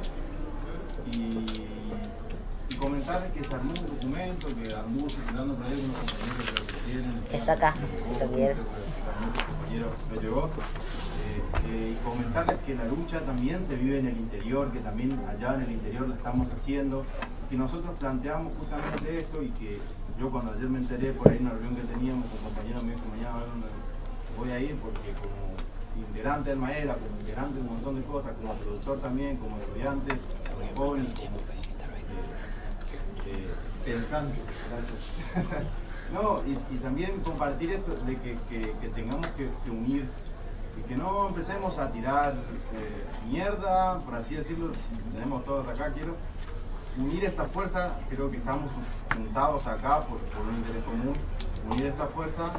Y comentarles que se armó un documento que armó circulando por ahí unos compañeros que lo tienen. Está acá, si lo quieren. Muchos compañeros lo llevó. Y comentarles que la lucha también se vive en el interior, que también allá en el interior la estamos haciendo, que nosotros planteamos justamente esto y que yo cuando ayer me enteré por ahí en una reunión que teníamos con compañeros míos que mañana voy a ir porque como integrante del MAELA, como integrante de un montón de cosas, como productor también, como estudiante, como joven, como pensante, gracias. No, y también compartir esto de que tengamos que unir y que no empecemos a tirar mierda, por así decirlo, tenemos todos acá, quiero unir esta fuerza, creo que estamos juntados acá por un interés común, unir esta fuerza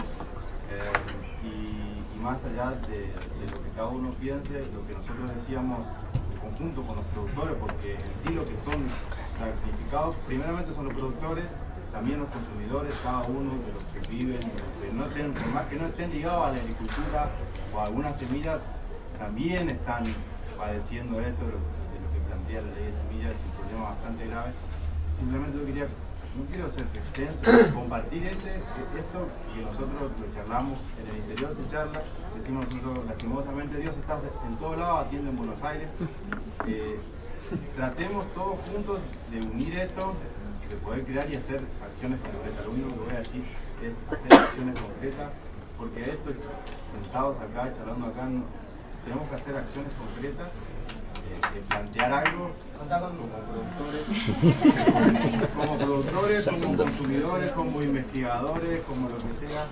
y más allá de lo que cada uno piense, lo que nosotros decíamos en conjunto con los productores, porque en sí lo que son sacrificados, primeramente son los productores, también los consumidores, cada uno de los que viven, que no estén, por más que no estén ligados a la agricultura o a alguna semilla, también están padeciendo esto de lo que plantea la ley de semillas, es un problema bastante grave. Simplemente yo quería, no quiero ser extenso, compartir esto que nosotros lo charlamos, en el interior se charla, decimos nosotros, lastimosamente Dios está en todos lados, atiende en Buenos Aires. Tratemos todos juntos de unir esto, de poder crear y hacer acciones concretas. Lo único que voy a decir es hacer acciones concretas, porque esto, sentados acá, charlando acá, tenemos que hacer acciones concretas, plantear algo como productores, como consumidores, como investigadores, como lo que sea.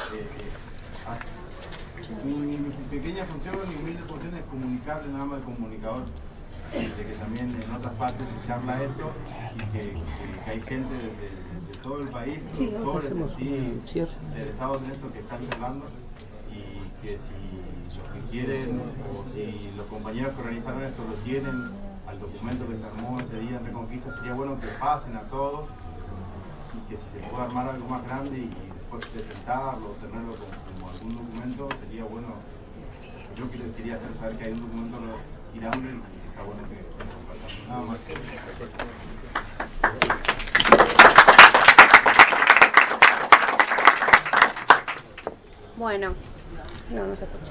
Mi pequeña función, mi humilde función es comunicarle nada más al comunicador de que también en otras partes se charla esto y que hay gente de todo el país, productores interesados en esto que están charlando y que si los que quieren o si los compañeros que organizaron esto lo tienen al documento que se armó ese día en Reconquista, sería bueno que pasen a todos y que si se puede armar algo más grande y después presentarlo, tenerlo como algún documento, sería bueno. Yo quería hacer saber que hay un documento girando y está bueno que compartamos. Nada más. Bueno, no se escucha.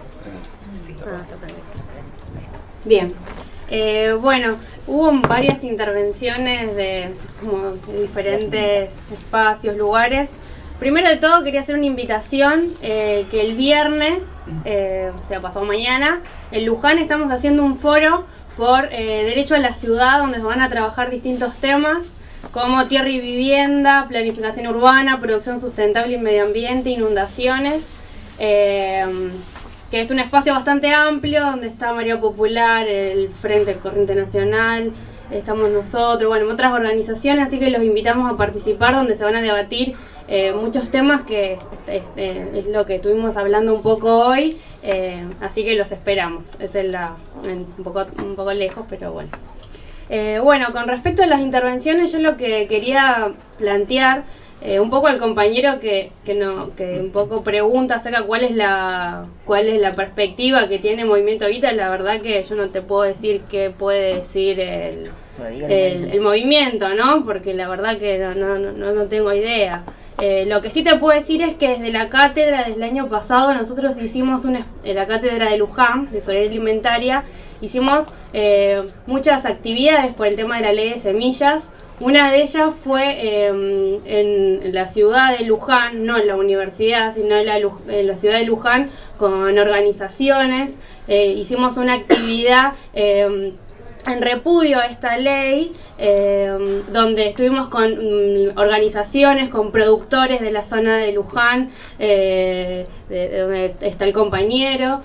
Bien. Bueno, hubo varias intervenciones de diferentes espacios, lugares. Primero de todo quería hacer una invitación que el viernes, o sea, pasado mañana, en Luján estamos haciendo un foro por derecho a la ciudad, donde van a trabajar distintos temas. como tierra y vivienda, planificación urbana, producción sustentable y medio ambiente, inundaciones, que es un espacio bastante amplio donde está María Popular, el Frente Corriente Nacional, estamos nosotros, bueno, otras organizaciones, así que los invitamos a participar, donde se van a debatir muchos temas que es lo que estuvimos hablando un poco hoy, así que los esperamos. Es un poco lejos, pero bueno. Bueno, con respecto a las intervenciones, yo lo que quería plantear un poco al compañero que un poco pregunta acerca cuál es la perspectiva que tiene Movimiento Evita. La verdad que yo no te puedo decir qué puede decir el movimiento, ¿no? Porque la verdad que no tengo idea. Lo que sí te puedo decir es que desde la cátedra, desde el año pasado, nosotros hicimos la cátedra de Luján, de soberanía alimentaria, hicimos muchas actividades por el tema de la ley de semillas. Una de ellas fue en la ciudad de Luján, no en la universidad, sino en la ciudad de Luján, con organizaciones. Hicimos una actividad en repudio a esta ley, donde estuvimos con organizaciones, con productores de la zona de Luján, de donde está el compañero,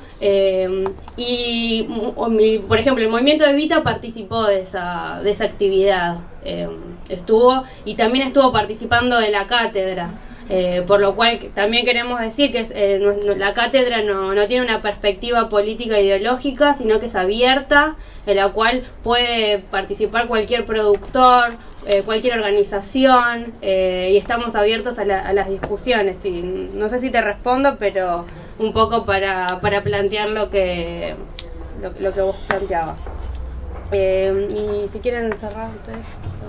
y por ejemplo el Movimiento Evita participó de esa actividad, y también estuvo participando de la cátedra. Por lo cual también queremos decir que la cátedra no tiene una perspectiva política ideológica, sino que es abierta, en la cual puede participar cualquier productor, cualquier organización, y estamos abiertos a las discusiones. Y no sé si te respondo, pero un poco para plantear lo que vos planteabas. Y si quieren cerrar ustedes.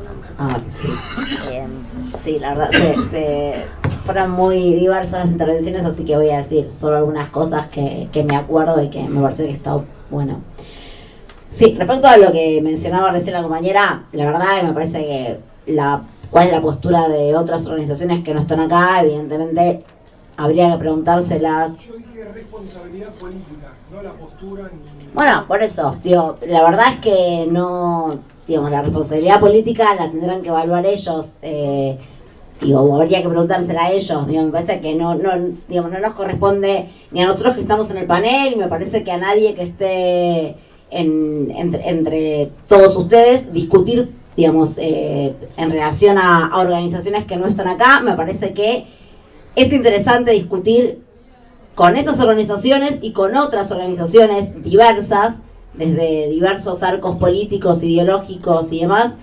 Sí, la verdad fueron muy diversas las intervenciones, así que voy a decir solo algunas cosas que me acuerdo y que me parece que está bueno. Sí, respecto a lo que mencionaba recién la compañera, la verdad me parece que cuál es la postura de otras organizaciones que no están acá, evidentemente habría que preguntárselas. Yo dije responsabilidad política, no la postura ni... Bueno, por eso, digo, la verdad es que no, digamos, la responsabilidad política la tendrán que evaluar ellos, habría que preguntársela a ellos. Digo, me parece que no nos corresponde ni a nosotros que estamos en el panel, y me parece que a nadie que esté entre todos ustedes discutir, digamos, en relación a organizaciones que no están acá. Me parece que es interesante discutir con esas organizaciones y con otras organizaciones diversas, desde diversos arcos políticos, ideológicos y demás,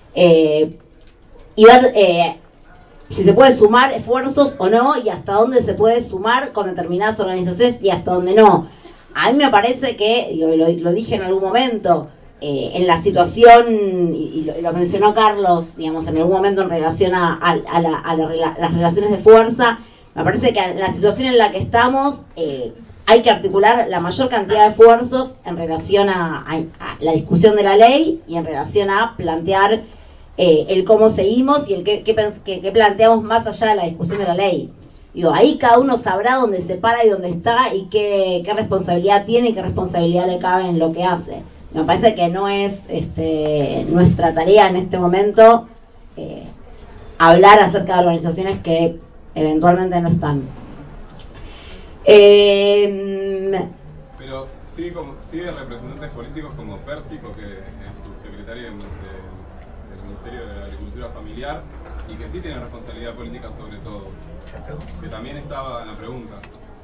y ver si se puede sumar esfuerzos o no, y hasta dónde se puede sumar con determinadas organizaciones y hasta dónde no. A mí me parece que, lo dije en algún momento, en la situación, y lo mencionó Carlos, digamos, en algún momento en relación a las relaciones de fuerza, me parece que en la situación en la que estamos hay que articular la mayor cantidad de esfuerzos en relación a la discusión de la ley y en relación a plantear el cómo seguimos y el qué planteamos más allá de la discusión de la ley. Ahí cada uno sabrá dónde se para y dónde está y qué responsabilidad tiene y qué responsabilidad le cabe en lo que hace. Me parece que no es nuestra tarea en este momento hablar acerca de organizaciones que eventualmente no están. Pero siguen representantes políticos como Pérsico, que es subsecretario del Ministerio de Agricultura Familiar, y que sí tiene responsabilidad política sobre todo, que también estaba en la pregunta.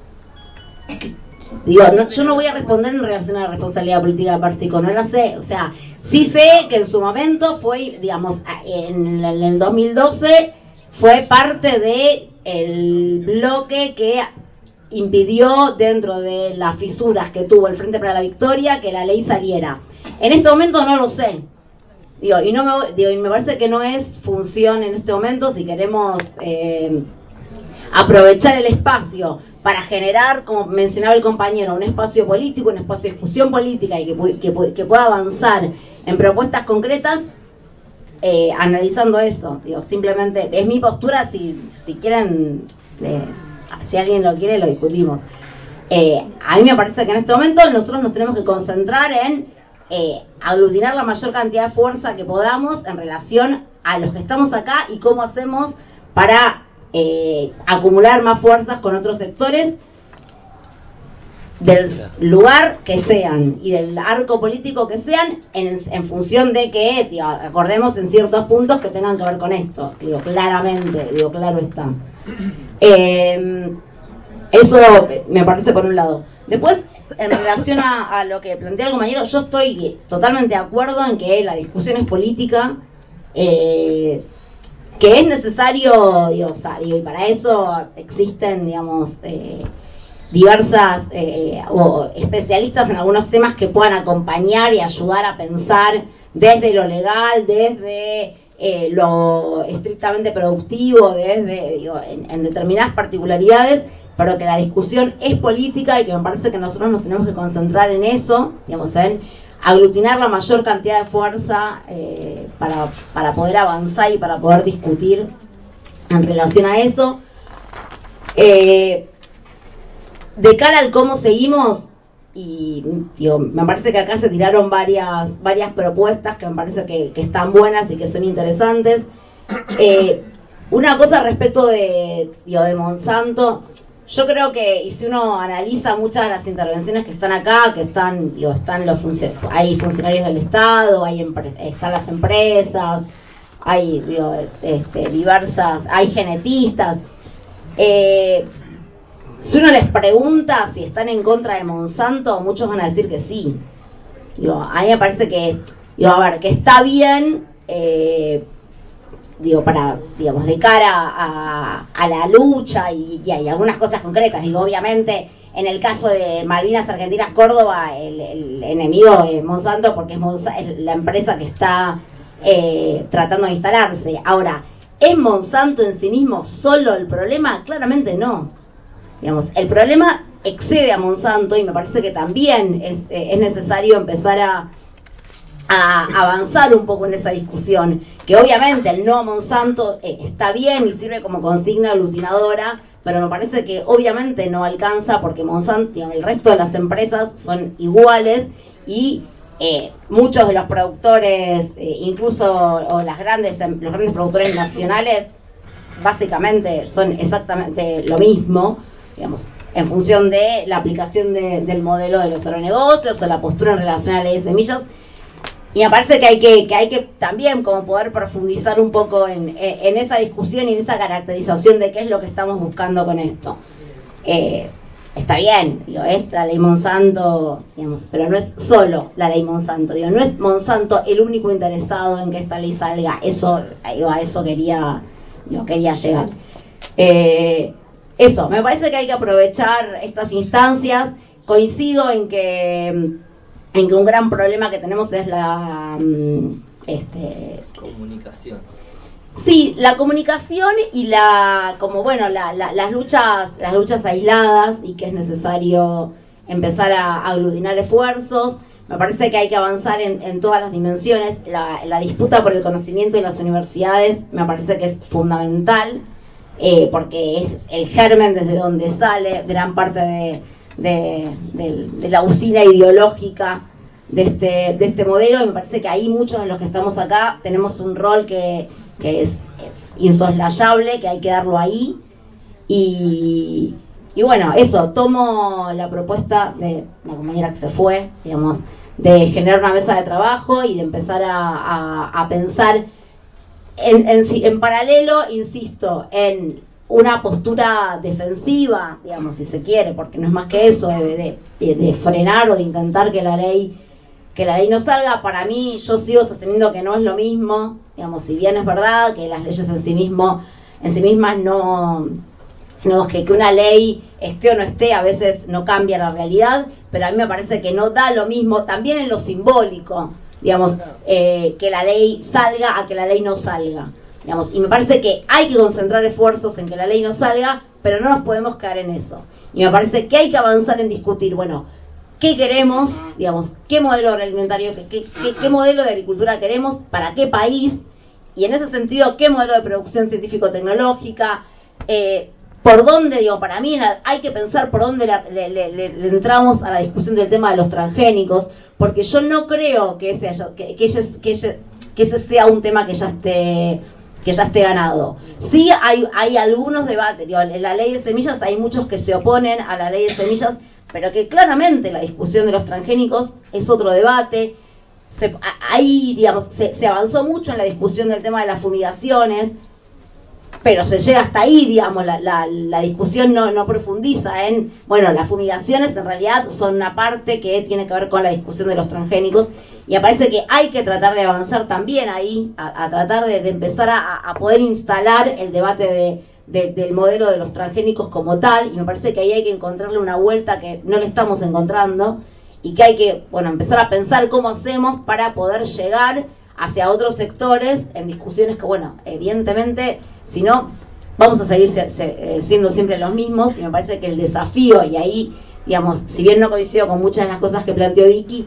Yo no voy a responder en relación a la responsabilidad política de Pérsico, no la sé. O sea, sí sé que en su momento fue, digamos, en el 2012 fue parte de el bloque que impidió, dentro de las fisuras que tuvo el Frente para la Victoria, que la ley saliera. En este momento no lo sé. Y me parece que no es función en este momento, si queremos aprovechar el espacio para generar, como mencionaba el compañero, un espacio político, un espacio de discusión política y que pueda avanzar en propuestas concretas, analizando eso. Simplemente es mi postura, si quieren, si alguien lo quiere, lo discutimos. A mí me parece que en este momento nosotros nos tenemos que concentrar en aglutinar la mayor cantidad de fuerza que podamos en relación a los que estamos acá y cómo hacemos para acumular más fuerzas con otros sectores del lugar que sean y del arco político que sean, en función de que, tío, acordemos en ciertos puntos que tengan que ver con esto, digo, claramente, digo, claro está. Eso me parece por un lado. Después, en relación a lo que plantea el compañero, yo estoy totalmente de acuerdo en que la discusión es política, que es necesario, digo, y para eso existen, digamos, diversas o especialistas en algunos temas que puedan acompañar y ayudar a pensar desde lo legal, desde lo estrictamente productivo, desde, digo, en determinadas particularidades, pero que la discusión es política y que me parece que nosotros nos tenemos que concentrar en eso, digamos, en aglutinar la mayor cantidad de fuerza para poder avanzar y para poder discutir en relación a eso. De cara al cómo seguimos, y digo, me parece que acá se tiraron varias propuestas que me parece que están buenas y que son interesantes. Una cosa respecto de Monsanto, yo creo que, y si uno analiza muchas de las intervenciones que están acá, que están los hay funcionarios del Estado, están las empresas, hay diversas, hay genetistas. Si uno les pregunta si están en contra de Monsanto, muchos van a decir que sí. A mí me parece que que está bien, de cara a la lucha y hay algunas cosas concretas. Obviamente, en el caso de Malvinas Argentinas Córdoba, el enemigo es Monsanto porque es la empresa que está tratando de instalarse. Ahora, ¿es Monsanto en sí mismo solo el problema? Claramente no. El problema excede a Monsanto y me parece que también es necesario empezar a avanzar un poco en esa discusión, que obviamente el no a Monsanto está bien y sirve como consigna aglutinadora, pero me parece que obviamente no alcanza porque Monsanto, el resto de las empresas son iguales y muchos de los productores, incluso los grandes productores nacionales, básicamente son exactamente lo mismo, en función de la aplicación del modelo de los agronegocios o la postura en relación a la ley de semillas. Y me parece que hay que también como poder profundizar un poco en esa discusión y en esa caracterización de qué es lo que estamos buscando con esto. Está bien, es la ley Monsanto, pero no es solo la ley Monsanto. No es Monsanto el único interesado en que esta ley salga. A eso quería llegar. Eso, me parece que hay que aprovechar estas instancias. Coincido en que un gran problema que tenemos es la comunicación. Sí, la comunicación y las luchas aisladas, y que es necesario empezar a aglutinar esfuerzos. Me parece que hay que avanzar en todas las dimensiones. La disputa por el conocimiento en las universidades me parece que es fundamental, porque es el germen desde donde sale gran parte de la usina ideológica de este modelo, y me parece que ahí muchos de los que estamos acá tenemos un rol que es insoslayable, que hay que darlo ahí. Y bueno, eso, tomo la propuesta de la compañera que se fue, de generar una mesa de trabajo y de empezar a pensar en paralelo, insisto, en una postura defensiva, si se quiere, porque no es más que eso, de frenar o de intentar que la ley no salga. Para mí, yo sigo sosteniendo que no es lo mismo, si bien es verdad que las leyes en sí mismas no que una ley esté o no esté, a veces no cambia la realidad, pero a mí me parece que no da lo mismo, también en lo simbólico, que la ley salga a que la ley no salga. Y me parece que hay que concentrar esfuerzos en que la ley no salga, pero no nos podemos quedar en eso. Y me parece que hay que avanzar en discutir, ¿qué queremos? ¿Qué modelo agroalimentario, qué modelo de agricultura queremos? ¿Para qué país? Y en ese sentido, ¿qué modelo de producción científico-tecnológica? ¿Por dónde? Para mí hay que pensar por dónde le entramos a la discusión del tema de los transgénicos, porque yo no creo que ese sea un tema que ya esté ganado. Sí hay algunos debates, digo, en la ley de semillas hay muchos que se oponen a la ley de semillas, pero que claramente la discusión de los transgénicos es otro debate. Se avanzó mucho en la discusión del tema de las fumigaciones, pero se llega hasta ahí, digamos, la discusión no profundiza en, bueno, las fumigaciones en realidad son una parte que tiene que ver con la discusión de los transgénicos, y me parece que hay que tratar de avanzar también ahí, a tratar de empezar a poder instalar el debate del modelo de los transgénicos como tal, y me parece que ahí hay que encontrarle una vuelta que no le estamos encontrando, y que hay que, bueno, empezar a pensar cómo hacemos para poder llegar hacia otros sectores en discusiones que, bueno, evidentemente, si no, vamos a seguir siendo siempre los mismos, y me parece que el desafío, y ahí, digamos, si bien no coincido con muchas de las cosas que planteó Vicky,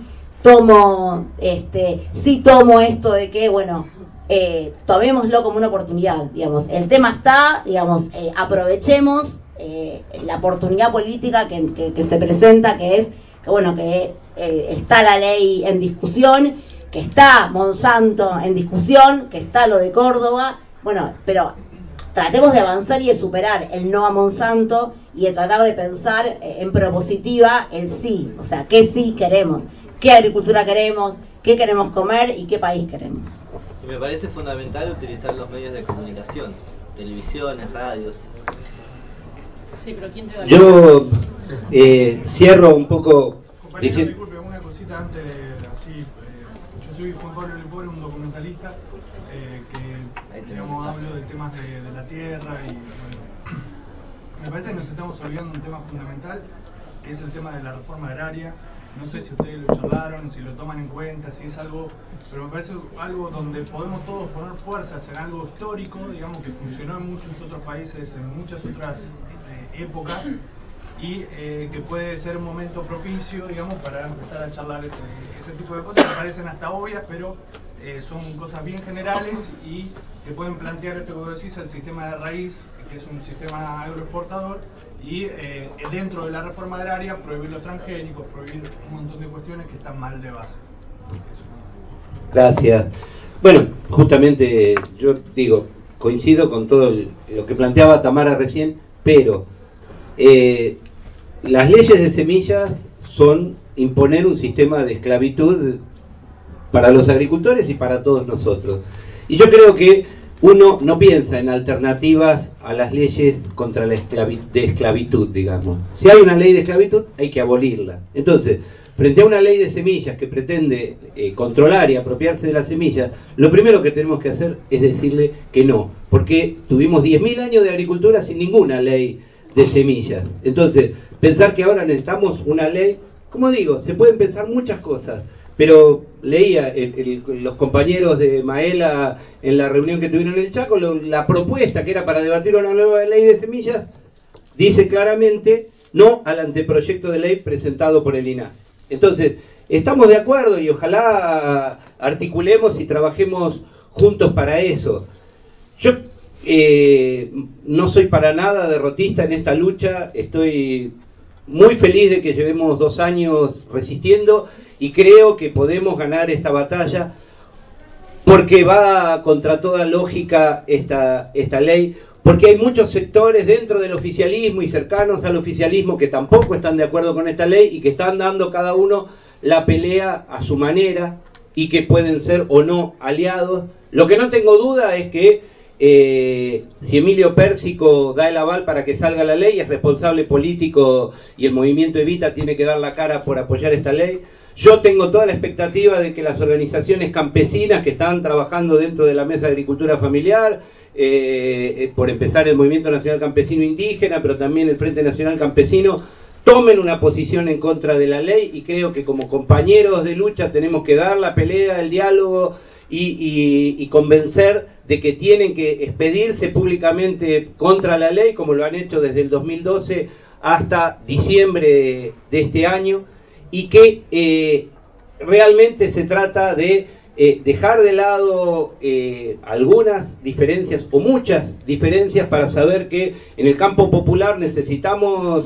sí tomo esto de que, bueno, tomémoslo como una oportunidad, digamos, el tema está, digamos, aprovechemos la oportunidad política que se presenta, que es, que bueno, que está la ley en discusión, que está Monsanto en discusión, que está lo de Córdoba, bueno, pero tratemos de avanzar y de superar el no a Monsanto y de tratar de pensar en propositiva el sí, o sea, qué sí queremos, qué agricultura queremos, qué queremos comer y qué país queremos. Y me parece fundamental utilizar los medios de comunicación, televisiones, radios. Sí, pero ¿quién te da? Yo cierro un poco. Compañero, disculpe, una cosita antes de así. Yo soy Juan Pablo Lepore, un documentalista que digamos, hablo de temas de la tierra y bueno, me parece que nos estamos olvidando un tema fundamental, que es el tema de la reforma agraria. No sé si ustedes lo charlaron, si lo toman en cuenta, si es algo, pero me parece algo donde podemos todos poner fuerzas en algo histórico, digamos, que funcionó en muchos otros países, en muchas otras épocas, y que puede ser un momento propicio, digamos, para empezar a charlar ese tipo de cosas que parecen hasta obvias, pero son cosas bien generales y que pueden plantear esto que vos decís, el sistema de raíz, que es un sistema agroexportador, y dentro de la reforma agraria prohibir los transgénicos, prohibir un montón de cuestiones que están mal de base. Gracias. Bueno, justamente yo digo, coincido con todo lo que planteaba Tamara recién, pero las leyes de semillas son imponer un sistema de esclavitud para los agricultores y para todos nosotros. Y yo creo que uno no piensa en alternativas a las leyes contra la esclavitud, digamos. Si hay una ley de esclavitud, hay que abolirla. Entonces, frente a una ley de semillas que pretende controlar y apropiarse de las semillas, lo primero que tenemos que hacer es decirle que no, porque tuvimos 10.000 años de agricultura sin ninguna ley de semillas. Entonces, pensar que ahora necesitamos una ley, como digo, se pueden pensar muchas cosas, pero leía los compañeros de Maela en la reunión que tuvieron en el Chaco, la propuesta que era para debatir una nueva ley de semillas, dice claramente no al anteproyecto de ley presentado por el INASE. Entonces, estamos de acuerdo y ojalá articulemos y trabajemos juntos para eso. Yo no soy para nada derrotista en esta lucha, estoy muy feliz de que llevemos 2 años resistiendo y creo que podemos ganar esta batalla porque va contra toda lógica esta ley, porque hay muchos sectores dentro del oficialismo y cercanos al oficialismo que tampoco están de acuerdo con esta ley y que están dando cada uno la pelea a su manera y que pueden ser o no aliados. Lo que no tengo duda es que si Emilio Pérsico da el aval para que salga la ley, es responsable político y el movimiento Evita tiene que dar la cara por apoyar esta ley. Yo tengo toda la expectativa de que las organizaciones campesinas que están trabajando dentro de la Mesa de Agricultura Familiar, por empezar el Movimiento Nacional Campesino Indígena, pero también el Frente Nacional Campesino, tomen una posición en contra de la ley, y creo que como compañeros de lucha tenemos que dar la pelea, el diálogo y convencer de que tienen que expedirse públicamente contra la ley, como lo han hecho desde el 2012 hasta diciembre de este año, y que realmente se trata de dejar de lado algunas diferencias o muchas diferencias para saber que en el campo popular necesitamos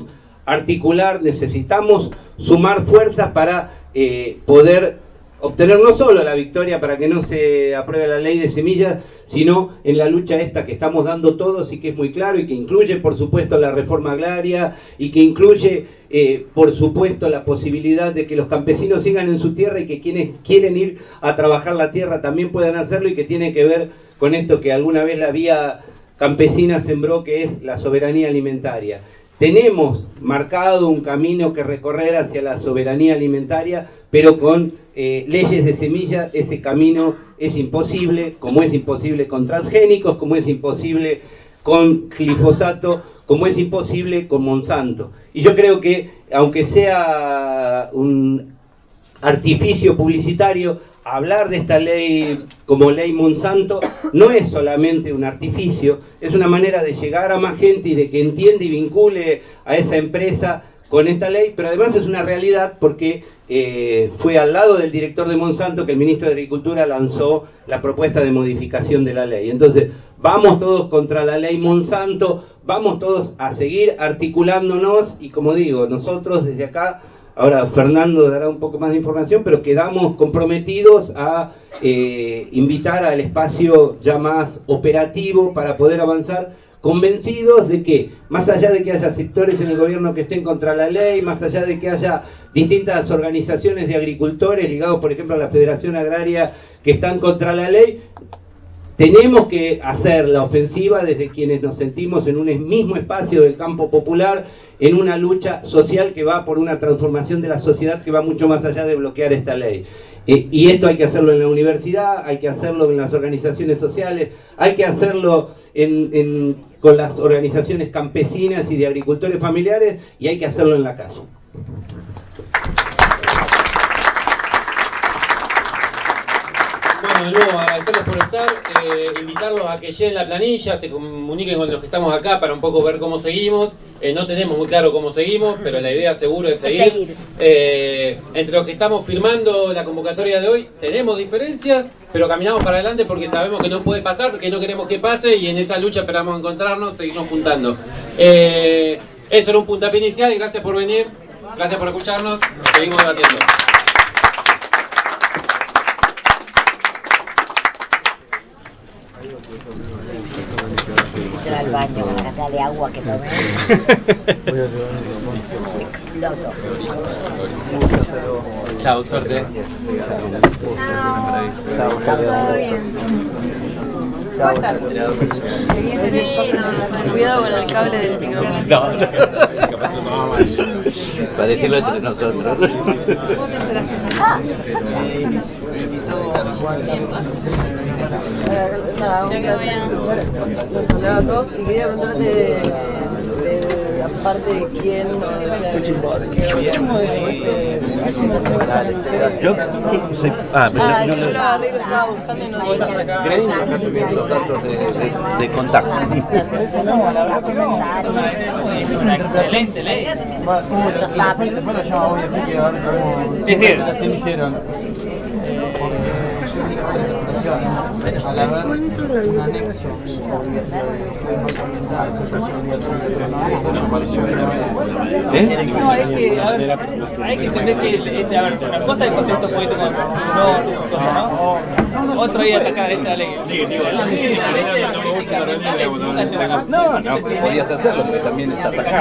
articular, necesitamos sumar fuerzas para poder obtener no solo la victoria para que no se apruebe la ley de semillas, sino en la lucha esta que estamos dando todos y que es muy claro y que incluye por supuesto la reforma agraria y que incluye por supuesto la posibilidad de que los campesinos sigan en su tierra y que quienes quieren ir a trabajar la tierra también puedan hacerlo, y que tiene que ver con esto que alguna vez la Vía Campesina sembró, que es la soberanía alimentaria. Tenemos marcado un camino que recorrer hacia la soberanía alimentaria, pero con leyes de semilla ese camino es imposible, como es imposible con transgénicos, como es imposible con glifosato, como es imposible con Monsanto. Y yo creo que, aunque sea un artificio publicitario, hablar de esta ley como ley Monsanto no es solamente un artificio, es una manera de llegar a más gente y de que entienda y vincule a esa empresa con esta ley, pero además es una realidad porque fue al lado del director de Monsanto que el ministro de Agricultura lanzó la propuesta de modificación de la ley. Entonces, vamos todos contra la ley Monsanto, vamos todos a seguir articulándonos y, como digo, nosotros desde acá, ahora Fernando dará un poco más de información, pero quedamos comprometidos a invitar al espacio ya más operativo para poder avanzar, convencidos de que, más allá de que haya sectores en el gobierno que estén contra la ley, más allá de que haya distintas organizaciones de agricultores ligados, por ejemplo, a la Federación Agraria, que están contra la ley, tenemos que hacer la ofensiva desde quienes nos sentimos en un mismo espacio del campo popular, en una lucha social que va por una transformación de la sociedad que va mucho más allá de bloquear esta ley. Y esto hay que hacerlo en la universidad, hay que hacerlo en las organizaciones sociales, hay que hacerlo con las organizaciones campesinas y de agricultores familiares, y hay que hacerlo en la calle. Bueno, de nuevo agradecerles por estar, invitarlos a que llenen la planilla, se comuniquen con los que estamos acá para un poco ver cómo seguimos. No tenemos muy claro cómo seguimos, pero la idea seguro es seguir. Entre los que estamos firmando la convocatoria de hoy tenemos diferencias, pero caminamos para adelante porque sabemos que no puede pasar, porque no queremos que pase, y en esa lucha esperamos encontrarnos, seguirnos juntando. Eso era un puntapié inicial, y gracias por venir, gracias por escucharnos, seguimos debatiendo. Ir al baño, acá de agua que tomé. Exploto. Chao, suerte. Chao, todo bien. Cuidado con el cable del micrófono. No, capaz lo tomaba mal. Para decirlo entre nosotros. Nada, un placer. Los saludaba a todos y quería preguntarte aparte de quién. ¿Yo? Sí. Soy, yo lo agarré y lo estaba buscando y no lo encontré. Los datos de contacto. Es una excelente ley. Muchos tapes. Es decir, así lo hicieron. Al haber un anexo No, es que, a ver, hay que entender que, a ver, una cosa es el contexto político que funcionó, ¿no? Otro día atacar esta ley. No, podías hacerlo, pero también estás acá.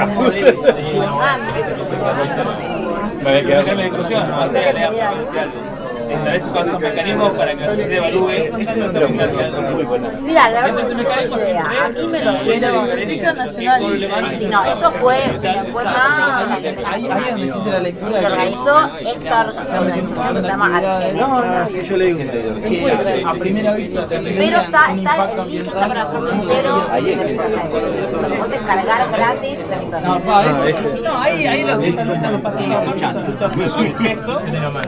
Para que haga la discusión, no hacer la establece con esos mecanismos para que se evalúe. Mira, la verdad es que a mí me lo dieron. El Distrito Nacional dice. No, esto fue más. Ahí es donde hice la lectura. Lo organizó esta organización que se llama Arquel. No, si yo leí un que a primera vista pero está el link está para el entero. Se puede descargar gratis. No, ahí los que están pasando muchachos.